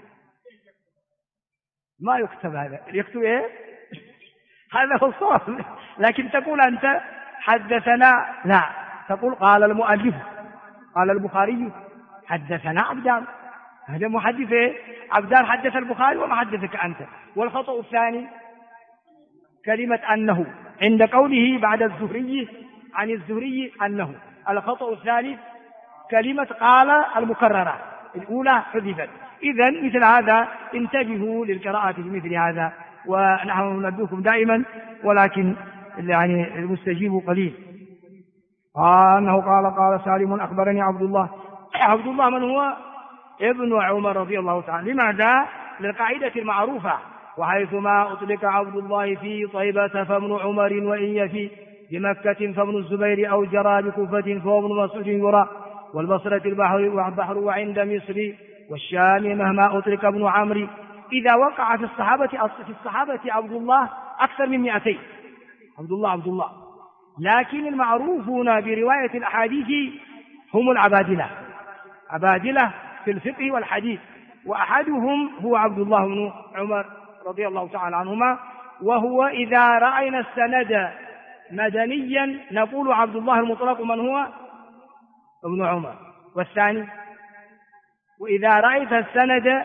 ما يكتب هذا. يكتب إيه؟ هذا هو الصواب. لكن تقول أنت حدثنا، لا، تقول قال المؤلف قال البخاري حدثنا عبدان، هذا محدث إيه؟ عبدان حدث البخاري وما حدثك أنت. والخطأ الثاني كلمة أنه عند قوله بعد الزهري عن الزهري أنه. الخطأ الثالث كلمة قال المكررة الأولى حذفت. إذن مثل هذا انتبهوا للقراءة في مثل هذا، ونحن ننبهكم دائما ولكن يعني المستجيب قليل. أنه قال سالم أخبرني عبد الله. عبد الله من هو؟ ابن عمر رضي الله تعالى. لماذا؟ للقاعدة المعروفة: وحيثما أطلق عبد الله في طيبة فابن عمر، وإن يفي بمكة فابن الزبير، أو جرى بكوفة فهو ابن مسعود يرى، والبصرة البحر وعند مصر، والشام مهما أطلق ابن عمرو. إذا وقع في الصحابة عبد الله أكثر من 200 عبد الله، لكن المعروفون برواية الأحاديث هم عبادلة في الفقه والحديث، وأحدهم هو عبد الله بن عمر رضي الله تعالى عنهما. وهو إذا رأينا السند مدنيا نقول عبد الله المطلق من هو؟ ابن عمر. والثاني: وإذا رأيت السند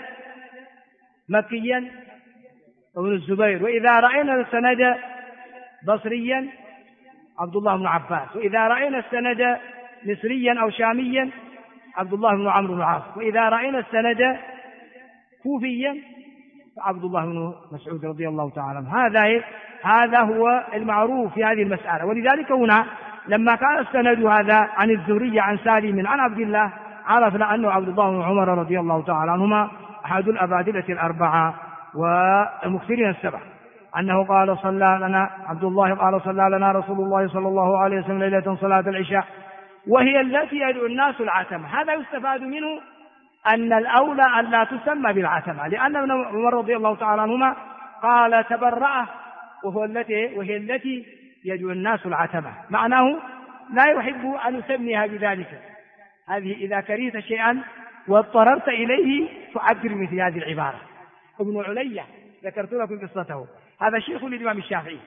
مكيا ابن الزبير. وإذا رأينا السند بصريا عبد الله بن عباس. وإذا رأينا السند مصريا أو شاميا عبد الله بن عمرو بن العاص. وإذا رأينا السند كوفيا فعبد الله بن مسعود رضي الله تعالى عنه. هذا هو المعروف في هذه المسألة. ولذلك هنا لما كان السند هذا عن الزهري عن سالم عن عبد الله عرفنا أنه عبد الله بن عمر رضي الله تعالى عنهما أحد الأبادلة الأربعة والمكثرين السبع. أنه قال صلى لنا عبد الله قال صلى لنا رسول الله صلى الله عليه وسلم ليلة صلاة العشاء، وهي التي يدعو الناس العتمة. هذا يستفاد منه أن الأولى أن لا تسمى بالعتمة، لأن ابن عمر رضي الله تعالى عنهما قال تبرأ وهي التي يدعو الناس العتمة، معناه لا يحب أن يسميها بذلك. هذه إذا كرهت شيئا واضطررت إليه تعبر مثل هذه العبارة. ابن علية ذكرت لكم قصته، هذا شيخ للإمام الشافعي،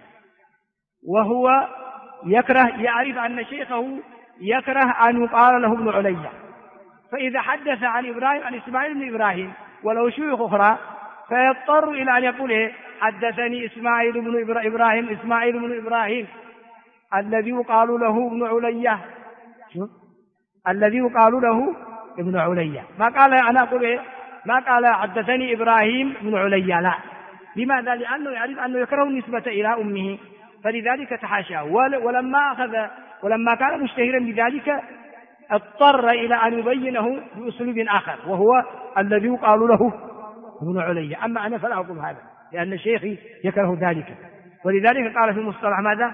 وهو يعرف أن شيخه يكره أن يقال له ابن علية، فإذا حدث عن إسماعيل بن إبراهيم وله شيوخ أخرى فيضطر إلى أن يقول حدثني إسماعيل بن إبراهيم الذي يقال له ابن علية، ابن علية. ما قال حدثني إبراهيم بن علية، لا. لماذا؟ لأنه يعرف أنه يكره النسبة إلى أمه، فلذلك تحاشاه. ولما كان مشتهرا بذلك اضطر إلى أن يبينه بأسلوب آخر، وهو الذي يقال له ابن علية. أما أنا فلا أقول هذا، لأن شيخي يكره ذلك. ولذلك قال في المصطلح ماذا؟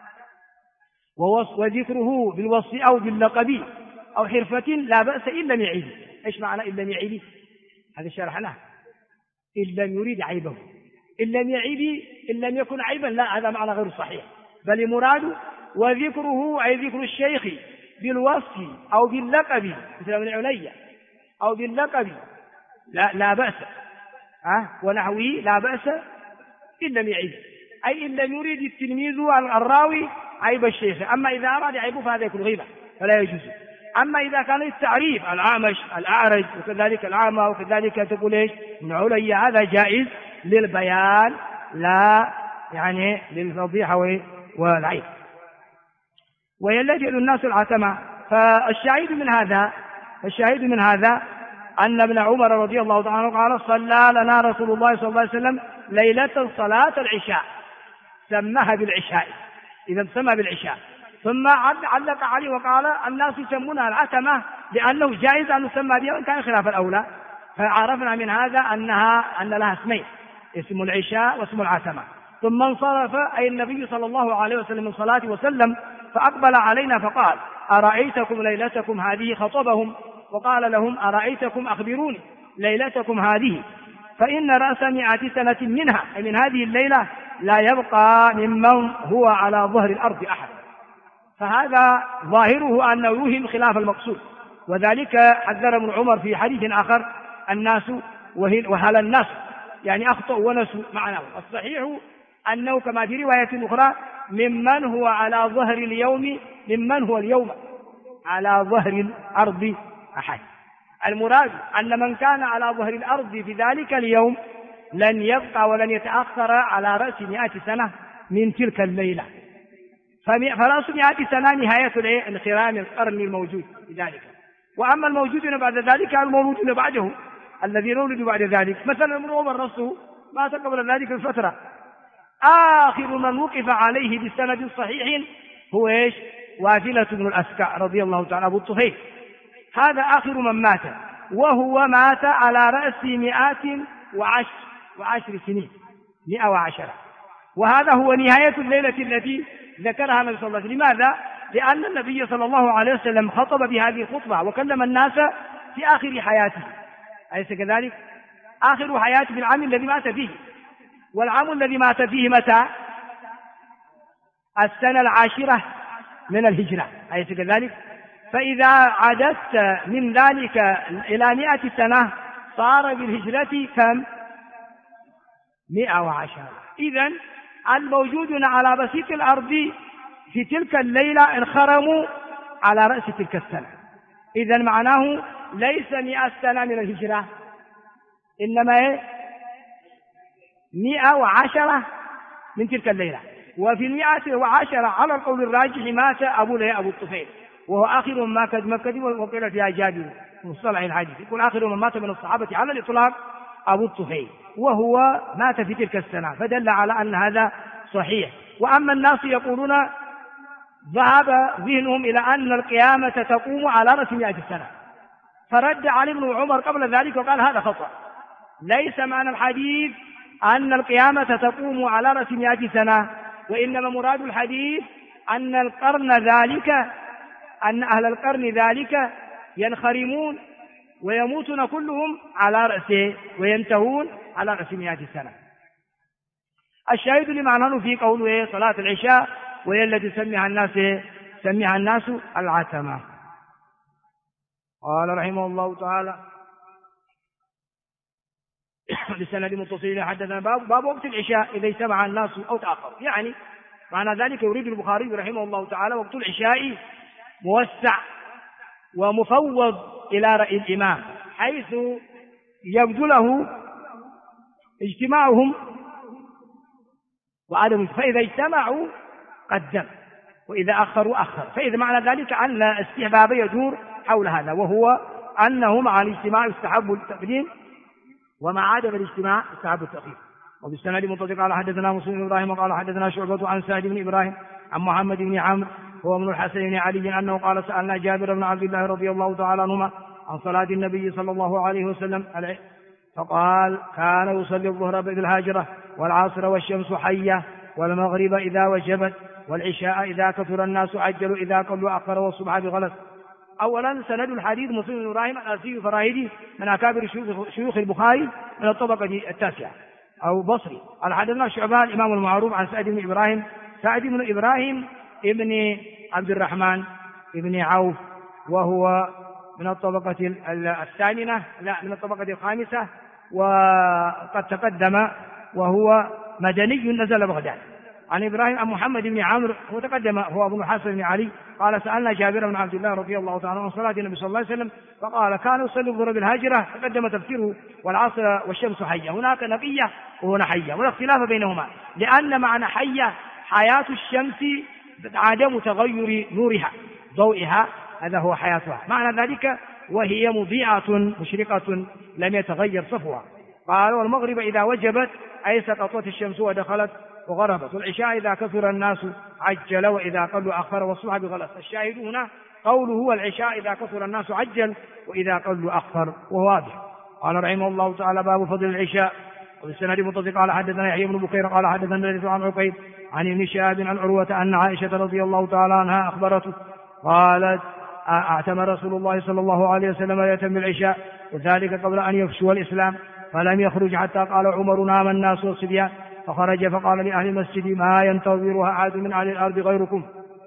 وذكره بالوصف أو باللقب أو حرفة لا بأس إن لم يعيب. إيش معنى إن لم يعيب؟ هذا شرحناه. إن لم يريد عيبه، إن لم يعيب، إن لم يكن عيبا، لا، هذا معنى غير صحيح. بل المراد وذكره أي ذكر الشيخ بالوصف أو باللقب مثل ابن علية أو باللقب لا بأس، ونحوه لا بأس إن لم يعيب، أي إن لم يريد التلميذ الراوي عيب الشيخ. أما إذا أراد عيبه فهذا يكون غيبة فلا يجوز. أما إذا كان التعريف الأعمش الأعرج وكذلك الأعمى وكذلك تقول إيش ابن علية، هذا جائز للبيان لا يعني للفضيحة والعيب. وهي التي يدعو الناس العتمة. فالشاهد من هذا أن ابن عمر رضي الله تعالى عنه قال صلى لنا رسول الله صلى الله عليه وسلم ليلة صلاة العشاء، سماها بالعشاء، إذا سمى بالعشاء. ثم علق عليه وقال الناس يسمونها العتمة لأنه جائز أن يسمى بها وإن كان خلاف الأولى. فعرفنا من هذا أن لها اسمين، اسم العشاء واسم العتمة. ثم انصرف أي النبي صلى الله عليه وسلم من صلاته وسلم، فأقبل علينا فقال أرأيتكم ليلتكم هذه، خطبهم وقال لهم أرأيتكم أخبروني ليلتكم هذه، فإن رأس 100 سنة منها أي من هذه الليلة لا يبقى ممن هو على ظهر الأرض أحد. فهذا ظاهره أنه يوهم خلاف المقصود، وذلك حذر ابن عمر في حديث آخر الناس وهل الناس يعني أخطأوا ونسوا معناه. الصحيح أنه كما في رواية أخرى ممن هو على ظهر اليوم، ممن هو اليوم على ظهر الأرض أحد. المراد أن من كان على ظهر الأرض في ذلك اليوم لن يبقى ولن يتأخر على رأس 100 سنة من تلك الليلة. فرأس 100 سنة نهاية انخرام القرن الموجود بذلك. وأما الموجودون بعد ذلك المولودون بعده الذين ولدوا بعد ذلك، مثلا ابن عمر نفسه مات قبل ذلك الفترة. آخر من وقف عليه بسند صحيح هو إيش؟ واثلة بن الأسكع رضي الله تعالى أبو الطفيل، هذا آخر من مات، وهو مات على رأس 110 سنين، 110. وهذا هو نهاية الليلة التي ذكرها النبي صلى الله عليه وسلم. لماذا؟ لأن النبي صلى الله عليه وسلم خطب بهذه الخطبة وكلم الناس في آخر حياته، أليس كذلك؟ آخر حياته في العام الذي مات فيه، والعام الذي مات فيه متى؟ السنة 10 من الهجرة، أليس كذلك؟ فإذا عددت من ذلك إلى 100 سنة صار بالهجرة كم؟ 110. إذن الموجودون على بسيط الأرض في تلك الليلة انخرموا على رأس تلك السنة. إذن معناه ليس 100 سنة من الهجرة، إنما 110 من تلك الليلة. وفي 110 على القول الراجح مات أبو الطفيل، وهو آخر ما كد مكة، وقيل فيها جابر في مصطلح الحديث يقول آخر من مات من الصحابة على الإطلاق أبو الطفيل، وهو مات في تلك السنة، فدل على أن هذا صحيح. وأما الناس يقولون ذهب ذهنهم إلى أن القيامة تقوم على رأس 100 سنة، فرد علي ابن عمر قبل ذلك وقال هذا خطأ، ليس معنى الحديث أن القيامة تقوم على رأس 100 سنة، وإنما مراد الحديث أن أهل القرن ذلك ينخرمون ويموتون كلهم على رأسه وينتهون على رأس 100 سنة. الشاهد لما نحن في قوله صلاة العشاء، وهي التي سميها الناس العتمة. قال رحمه الله تعالى لسند متصل حدثنا باب وقت العشاء إذا اجتمع الناس أو تأخر، يعني معنى ذلك يريد البخاري رحمه الله تعالى وقت العشاء موسع ومفوض إلى رأي الإمام، حيث يبدو له اجتماعهم وعدم، فإذا اجتمعوا قدم وإذا أخروا أخر، فإذا معنى ذلك أن الاستحباب يدور حول هذا، وهو أنه مع الاجتماع يستحب التقديم ومع عدم الاجتماع يستحب التأخير. وبالسند متصل قال حدثنا مسلم بن إبراهيم قال حدثنا شعبة عن سعد بن إبراهيم عن محمد بن عمرو هو ابن الحسن بن علي أنه قال سألنا جابر بن عبد الله رضي الله تعالى عنهما عن صلاة النبي صلى الله عليه وسلم فقال كان يصلي الظهر بالهاجرة والعصر والشمس حية والمغرب إذا وجبت والعشاء إذا كثر الناس عجلوا إذا قلوا أخر والصبح بغلس. أولا سند الحديث مسلم بن إبراهيم الأسي الفراهيدي من أكابر شيوخ البخاري من الطبقة التاسعة أو بصري. قال حدثنا شعبان الإمام المعروف عن سعد بن إبراهيم ابن عبد الرحمن ابن عوف، وهو من الطبقة الثامنة لا من الطبقة الخامسة، وقد تقدم وهو مدني نزل بغداد. عن إبراهيم عن محمد بن عمرو وتقدم هو ابن الحسن بن علي قال سألنا جابر بن عبد الله رضي الله تعالى عن صلاة النبي صلى الله عليه وسلم فقال كان يصلي الظهر بالهاجرة تقدم تفسيره والعصر والشمس حية، هناك نقية وهنا حية ولا اختلاف بينهما، لأن معنى حية حياة الشمس عدم تغير نورها ضوئها، هذا هو حياتها، معنى ذلك وهي مضيئة مشرقة لم يتغير صفوها. قال والمغرب إذا وجبت أي سقطت الشمس ودخلت وغربت، والعشاء إذا كثر الناس عجل وإذا قلوا أخر والصبح بغلس. الشاهد هنا قوله هو العشاء إذا كثر الناس عجل وإذا قلوا أخر، وهو واضح. قال رحمه الله تعالى باب فضل العشاء. وبالسند متصل قال حدثنا يحيى بن بكير قال حدثنا الليث عن عقيل عن ابن شهاب عن عروة أن عائشة رضي الله تعالى عنها أخبرته قالت اعتم رسول الله صلى الله عليه وسلم ليلة بالعشاء وذلك قبل أن يفشو الإسلام فلم يخرج حتى قال عمر نام الناس والصبيان فخرج فقال لأهل المسجد ما ينتظرها أحد من أهل الأرض غيركم.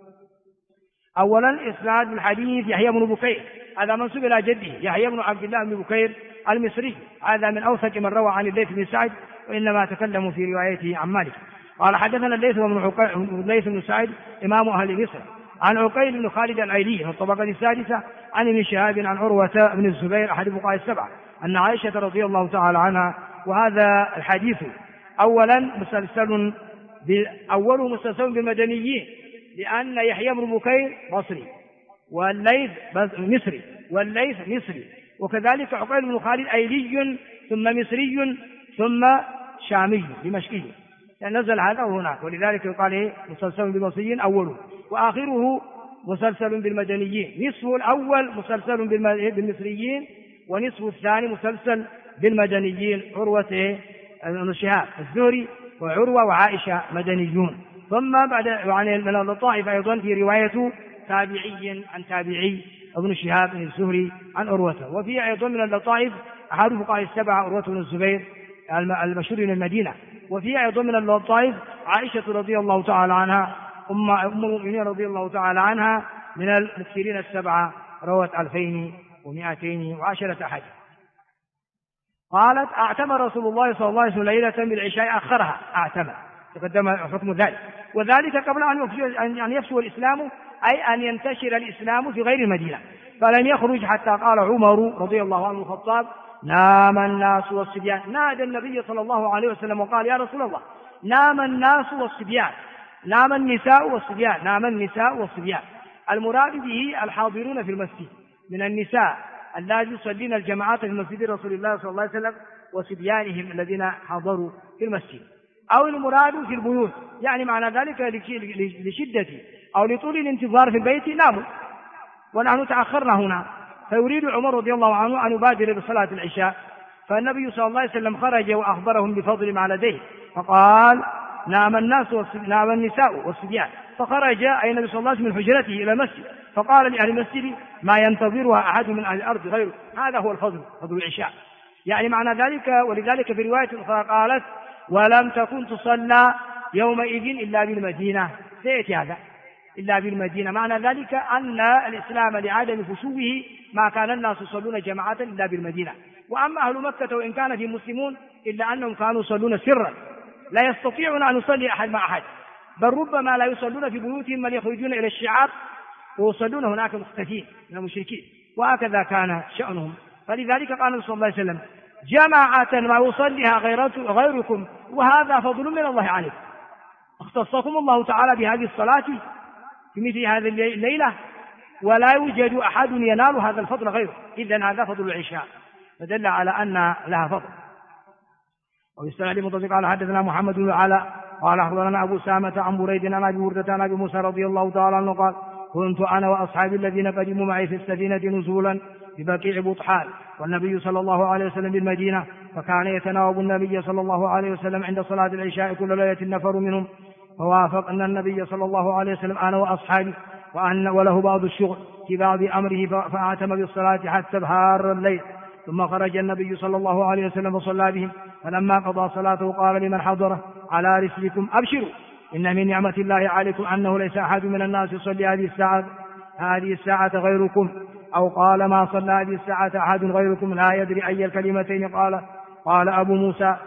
أولا إسناد الحديث يحيى بن بكير هذا منسوب إلى جده يحيى بن عبد الله بن بكير المصري، هذا من أوثق من روى عن الليث بن سعد وإنما تكلموا في روايته عن مالك. قال حدثنا الليث بن سعد إمام أهل مصر عن عقيل بن خالد الأيلي من الطبقة السادسة عن ابن شهاب عن عروة بن الزبير أحد فقهاء السبعة أن عائشة رضي الله تعالى عنها. وهذا الحديث أولا أوله مسلسل بالمدنيين، لأن يحيى بن بكير بصري والليث مصري والليث مصري، وكذلك عقيل بن خالد أيلي ثم مصري ثم شامي دمشقي، يعني نزل هذا وهناك، ولذلك يقال مسلسل بالمصريين أوله، وآخره مسلسل بالمدنيين، نصفه الأول مسلسل بالمصريين، ونصفه الثاني مسلسل بالمدنيين، عروة بن شهاب الزهري وعروة وعائشة مدنيون. ثم بعد يعني من اللطائف أيضا في رواية تابعي عن تابعي ابن شهاب بن الزهري عن عروة. وفي أيضا من اللطائف أحد الفقهاء السبعة عروة بن الزبير المشهور من المدينة. وفي أيضا من اللطائف عائشة رضي الله تعالى عنها أم المؤمنين رضي الله تعالى عنها من المكثرين السبعة، روت 2210 حديث. قالت اعتمر رسول الله صلى الله عليه وسلم ليلة بالعشاء أخرها، اعتمر تقدم حكم ذلك، وذلك قبل أن يفشو الإسلام، أي أن ينتشر الإسلام في غير المدينة، فلم يخرج حتى قال عمر رضي الله عنه الخطاب نام الناس والصبيان. نادى النبي صلى الله عليه وسلم وقال يا رسول الله نام الناس والصبيان، نام النساء والصبيان، نام النساء والصبيان. المراد به الحاضرون في المسجد من النساء الذين يصلين الجماعات في مسجد رسول الله صلى الله عليه وسلم وصبيانهم الذين حضروا في المسجد، أو المراد في البيوت، يعني معنى ذلك لشدة أو لطول الانتظار في البيت ناموا ونحن تأخرنا هنا، فيريد عمر رضي الله عنه أن يبادر بصلاة العشاء، فالنبي صلى الله عليه وسلم خرج وأخبرهم بفضل ما لديه فقال نام النساء والصبيان، فخرج أي النبي صلى الله عليه وسلم من حجرته إلى المسجد فقال لأهل المسجد ما ينتظرها أحد من أهل الأرض غيره، هذا هو الفضل، فضل العشاء، يعني معنى ذلك. ولذلك في رواية أخرى قالت ولم تكن تصلى يومئذ إلا بالمدينة، سيأتي هذا إلا بالمدينة، معنى ذلك أن الإسلام لعدم فشوه ما كان الناس يصلون جماعة إلا بالمدينة. وأما أهل مكة وإن كان فيهم مسلمون إلا أنهم كانوا يصلون سرا، لا يستطيعون أن يصلي أحد مع أحد، بل ربما لا يصلون في بيوتهم بل يخرجون إلى الشعاب ويصلون هناك مختفين من المشركين، وهكذا كان شأنهم. فلذلك قال النبي صلى الله عليه وسلم جماعة ما يصليها غيركم وهذا فضل من الله عليكم، اختصكم الله تعالى بهذه الصلاة في مثل هذه الليلة، ولا يوجد أحد ينال هذا الفضل غيره، إذن هذا فضل العشاء، فدل على أن لها فضل. ويستند مطلق على حدثنا محمد بن علاء قال أخبرنا أبو سامة عن بريد عن أبي بردة عن أبي موسى رضي الله تعالى عنه قال كنت أنا وأصحابي الذين قدموا معي في السفينة نزولا ببقيع بطحان والنبي صلى الله عليه وسلم بالمدينة، فكان يتناوب النبي صلى الله عليه وسلم عند صلاة العشاء كل ليلة نفر منهم، فوافق أن النبي صلى الله عليه وسلم أنا وأصحابي وله بعض الشغل في بعض أمره فأعتم بالصلاة حتى بحار الليل، ثم خرج النبي صلى الله عليه وسلم وصلى بهم، فلما قضى صلاته قال لمن حضره على رسلكم أبشروا إن من نعمة الله عليكم أنه ليس أحد من الناس يصلي هذه الساعة غيركم، أو قال ما صلى هذه الساعة أحد غيركم لا يدري أي الكلمتين قال أبو موسى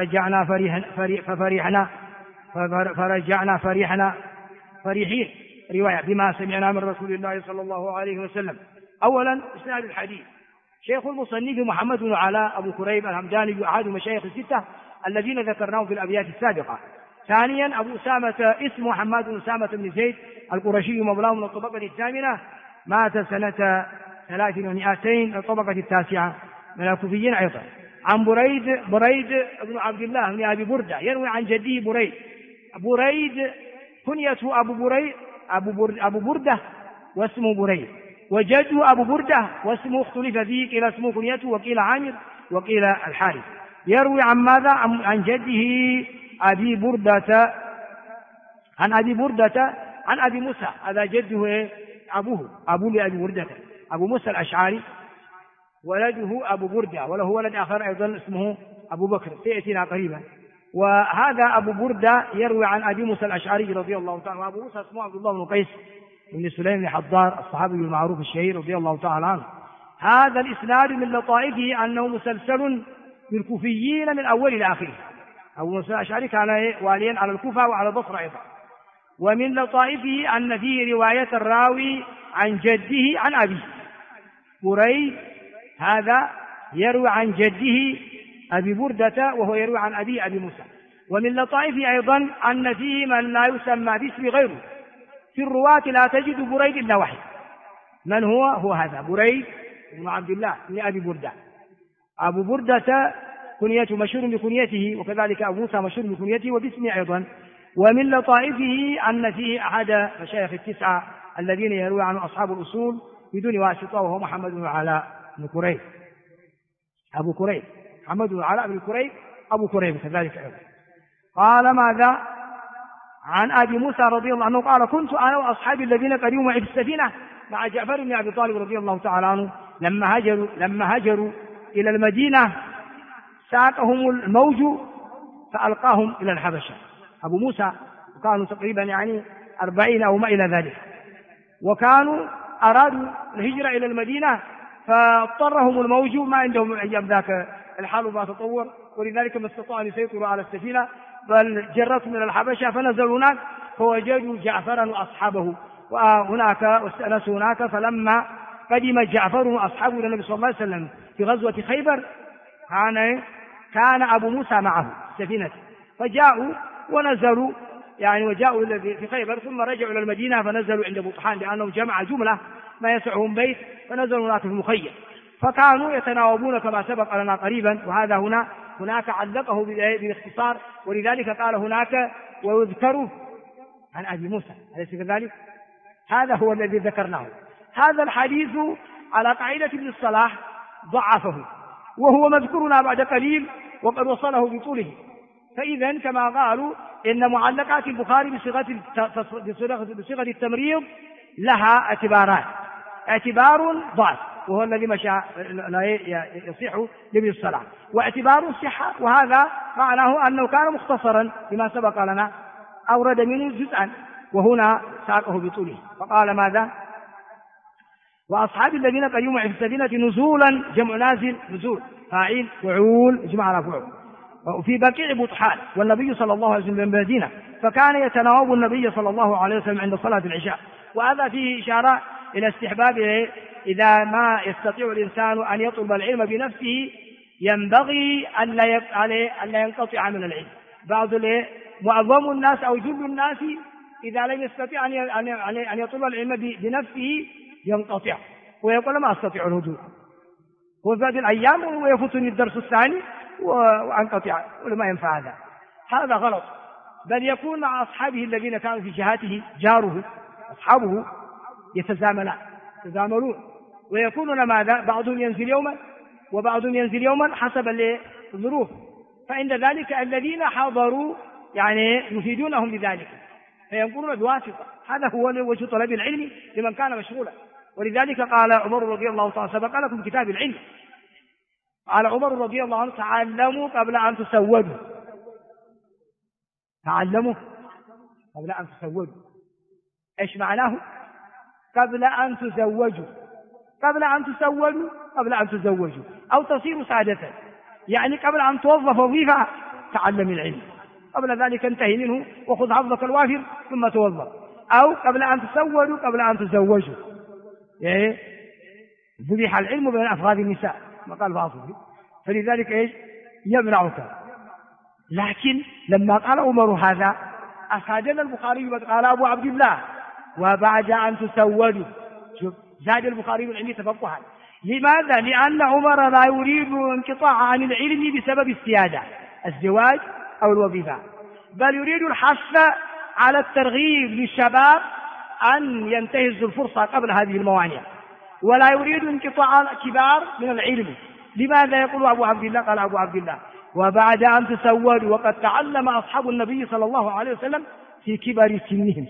فرجعنا فرحين رواية بما سمعنا من رسول الله صلى الله عليه وسلم. أولا إسناد الحديث، شيخ المصنف محمد بن علاء أبو كريب الهمداني أحد مشايخ الستة الذين ذكرناهم في الأبيات السابقة. ثانيا أبو أسامة اسمه حماد بن أسامة بن زيد القرشي مولاه من الطبقة الثامنة، مات سنة 300 الطبقة التاسعة من الكوفيين أيضا. عن بريد بن عبد الله بن أبي بردة يروي عن جده بريد كنيته أبو بردة واسمه بريد، وجده أبو بردة واسمه اختلف فيه، قيل اسمه كنيته وقيل عامر وقيل الحارث. يروي عن ماذا؟ عن جده أبي بردة عن أبي موسى، هذا جده أبوه لأبي بردة أبو موسى الأشعري، ولده أبو بردة، وله ولد آخر أيضا اسمه أبو بكر سيأتينا قريبا. وهذا أبو بردة يروي عن أبي موسى الأشعري رضي الله تعالى، وأبو موسى اسمه عبد الله بن قيس بن سليم بن حضار الصحابي المعروف الشهير رضي الله تعالى عنه. هذا الإسناد من لطائفه أنه مسلسل بالكوفيين من أول إلى آخره. أبو موسى الأشعري كان واليا على الكوفة وعلى البصرة أيضا. ومن لطائفه أن فيه رواية الراوي عن جده عن أبيه. بريد هذا يروي عن جده أبي بردة وهو يروي عن أبي موسى. ومن لطائفه أيضا أن فيه من لا يسمى باسم غيره، في الرواة لا تجد بريد إلا واحد. من هو هذا بريد بن عبد الله بن أبي بردة. أبو بردة كنيته مشهور بكنيته، وكذلك أبو موسى مشهور بكنيته وباسمه أيضا. ومن لطائفه أن فيه أحد مشايخ التسعة الذين يروي عنه أصحاب الأصول بدون واسطة، وهو محمد بن علاء بن كريب أبو كريب، محمد بن علاء بن كريب أبو كريب كذلك أيضا. قال ماذا عن أبي موسى رضي الله عنه قال كنت أنا وأصحابي الذين قدموا معي في السفينة مع جعفر بن أبي طالب رضي الله تعالى عنه لما هجروا إلى المدينة ساقهم الموج فألقاهم إلى الحبشة. أبو موسى وكانوا تقريبا 40 أو ما إلى ذلك، وكانوا أرادوا الهجرة إلى المدينة فاضطرهم الموج، ما عندهم أيام ذاك الحال ما تطور، ولذلك ما استطاعوا أن يسيطروا على السفينة، بل جرتهم إلى الحبشة فنزلوا هناك فوجدوا جعفرا وأصحابه وهناك واستأنسوا هناك. فلما قدم جعفر وأصحابه إلى النبي صلى الله عليه وسلم في غزوة خيبر كان أبو موسى معه السفينة، فجاءوا ونزلوا وجاءوا في خيبر، ثم رجعوا إلى المدينة فنزلوا عند بطحان لأنه جمع جملة ما يسعهم بيت، فنزلوا هناك في المخيم، فكانوا يتناوبون كما سبق لنا قريبا. وهذا هناك علقه بالاختصار، ولذلك قال هناك ويذكر عن أبي موسى، أليس كذلك؟ هذا هو الذي ذكرناه. هذا الحديث على قاعدة ابن الصلاح ضعفه، وهو مذكورنا بعد قليل وقد وصله بطوله. فإذا كما قالوا إن معلقات البخاري بصيغة التمريض لها اعتبارات، اعتبار ضعف وهو الذي لا يصح لابن الصلاح، واعتبار الصحة وهذا معناه أنه كان مختصرا بما سبق لنا، أورد منه جزءا وهنا ساقه بطوله. فقال ماذا وأصحاب الذين قدموا معي في السفينة نزولا، جمع نازل، نزول فاعل وعول اجمع على فعول، وفي بقيع بطحان، والنبي صلى الله عليه وسلم بالمدينة، فكان يتناوب النبي صلى الله عليه وسلم عند صلاة العشاء. وهذا فيه إشارة إلى استحباب إذا ما يستطيع الإنسان أن يطلب العلم بنفسه ينبغي أن لا ينقطع من العلم. معظم الناس أو جل الناس إذا لم يستطيع أن يطلب العلم بنفسه ينقطع ويقول ما أستطيع الهدوء، وبعد الأيام ويفوتني الدرس الثاني وأنقطع ولا ينفع هذا غلط. بل يكون مع أصحابه الذين كانوا في جهاته جاره أصحابه يتزاملون ويكونون ماذا بعضهم ينزل يوما وبعضهم ينزل يوما حسب الظروف، فعند ذلك الذين حضروا يفيدونهم بذلك فينقلون بواسطة. هذا هو وجه طلب العلم لمن كان مشغولا. ولذلك قال عمر رضي الله تعالى سبق لكم كتاب العلم، قال عمر رضي الله عنه تعلموا قبل أن تسودوا، تعلموا قبل أن تسودوا. إيش معناه؟ قبل أن تزوجوا، قبل أن تسودوا، قبل أن تزوجوا أو تصيروا سادة، قبل أن توظف وظيفة تعلم العلم، قبل ذلك انتهي منه وخذ حظك الوافر ثم توظف، أو قبل أن تسودوا قبل أن تزوجوا. ذبح العلم بين أفغاذ النساء ما قال بعضهم، فلذلك يمنعك. لكن لما قال عمر هذا أفادنا البخاري قال أبو عبد الله وبعد أن تسودوا. شوف زاد البخاري من عندي تفقها. لماذا؟ لأن عمر لا يريد انقطاع عن العلم بسبب السيادة الزواج أو الوظيفة، بل يريد الحث على الترغيب للشباب أن ينتهزوا الفرصة قبل هذه الموانع، ولا يريد انقطاع الكبار من العلم. لماذا يقول أبو عبد الله؟ قال أبو عبد الله وبعد أن تسودوا وقد تعلم أصحاب النبي صلى الله عليه وسلم في كبر سنهم.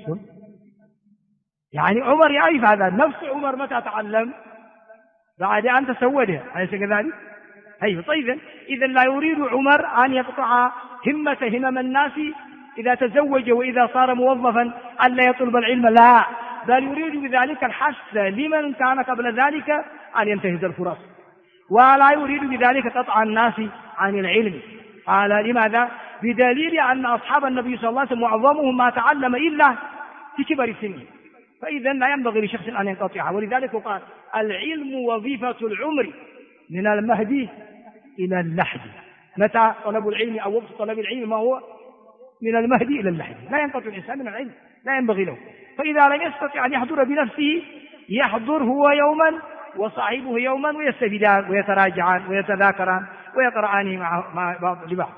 عمر يعرف هذا، نفس عمر متى تعلم؟ بعد أن تسوده، أليس كذلك؟ طيب إذا لا يريد عمر أن يقطع همم الناس إذا تزوج وإذا صار موظفا ألا يطلب العلم، لا، بل يريد بذلك الحث لمن كان قبل ذلك أن ينتهز الفرص، ولا يريد بذلك قطع الناس عن العلم. قال لماذا؟ بدليل أن أصحاب النبي صلى الله عليه وسلم معظمهم ما تعلم إلا في كبر سنه، فإذا لا ينبغي لشخص أن ينقطعها. ولذلك قال العلم وظيفة العمر من المهدي إلى اللحد. متى طلب العلم أو وقت طلب العلم؟ ما هو من المهدي إلى اللحد، لا ينقطع الإنسان من العلم، لا ينبغي له. فإذا لم يستطع أن يحضر بنفسه يحضر هو يوما وصاحبه يوما ويستفيدان ويتراجعان ويتذاكران ويقرآن مع بعض لبعض.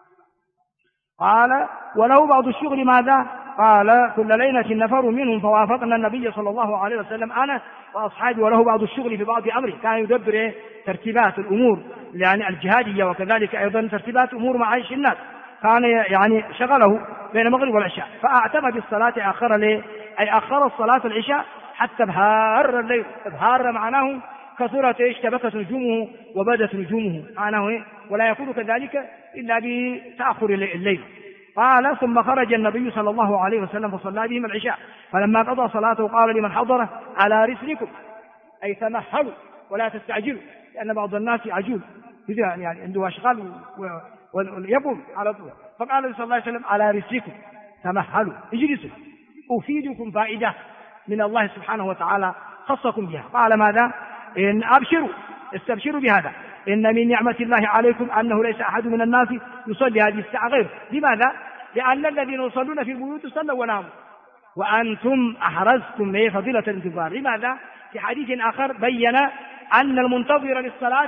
قال وله بعض الشغل ماذا؟ قال كل ليلة نفر منهم فوافقنا النبي صلى الله عليه وسلم أنا وأصحابي، وله بعض الشغل في بعض أمره، كان يدبر ترتيبات الأمور يعني الجهادية، وكذلك أيضا ترتيبات أمور معايش الناس، كان يعني شغله بين المغرب والعشاء، فأعتم بالصلاة أخر ليه؟ أي أخر الصلاة العشاء حتى ابهار الليل. ابهار معناه كثرت اشتبكت نجومه وبدت نجومه معناه، ولا يكون كذلك إلا بتأخر الليل. قال ثم خرج النبي صلى الله عليه وسلم فصلى بهم العشاء، فلما قضى صلاته قال لمن حضره على رسلكم، أي تمهلوا ولا تستعجلوا، لأن بعض الناس عجول يعني عنده أشغال ويقوم على طول، فقال صلى الله عليه وسلم على رسلكم تمهلوا اجلسوا أفيدكم فائدة من الله سبحانه وتعالى خصكم بها. قال ماذا؟ إن أبشروا استبشروا بهذا، إن من نعمة الله عليكم أنه ليس أحد من الناس يصلي هذه الساعة غيره. لماذا؟ لأن الذين يصلون في البيوت صلوا وناموا، وأنتم أحرزتم فضيلة الانتظار. لماذا؟ في حديث آخر بين أن المنتظر للصلاة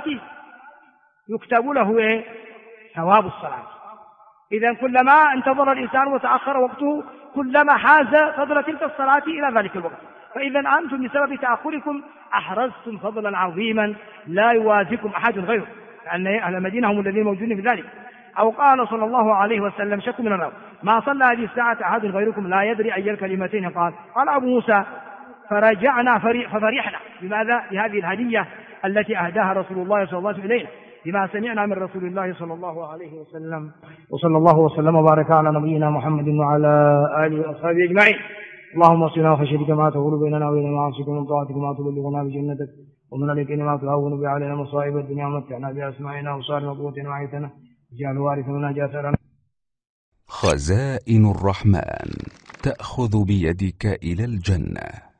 يكتب له ثواب الصلاة. إذا كلما انتظر الإنسان وتأخر وقته كلما حاز فضل تلك الصلاة إلى ذلك الوقت. فإذا أنتم بسبب تأخركم أحرزتم فضلا عظيما لا يوازيكم أحد غيره، لأن أهل المدينة هم الذين موجودين في ذلك. أو قال صلى الله عليه وسلم شك من النار ما صلى هذه الساعة أحد غيركم لا يدري أي الكلمتين قال. قال أبو موسى فرجعنا ففرحنا. بماذا؟ بهذه الهدية التي أهداها رسول الله صلى الله عليه وسلم إلينا، بما سمعنا من رسول الله صلى الله عليه وسلم. وصلى الله وسلم وبارك على نبينا محمد وعلى آله وأصحابه أجمعين. اللهم اصلنا وخشيتك ما تقول بيننا وبين معاصيك، ومن طاعتك ما تبلغنا بجنتك، ومن اليقين ما تهون به علينا مصائب الدنيا، ومتعنا بأسماعنا وأبصارنا وقوتنا وحياتنا، اجعل الوارث منا جاثرنا. خزائن الرحمن تأخذ بيدك إلى الجنة.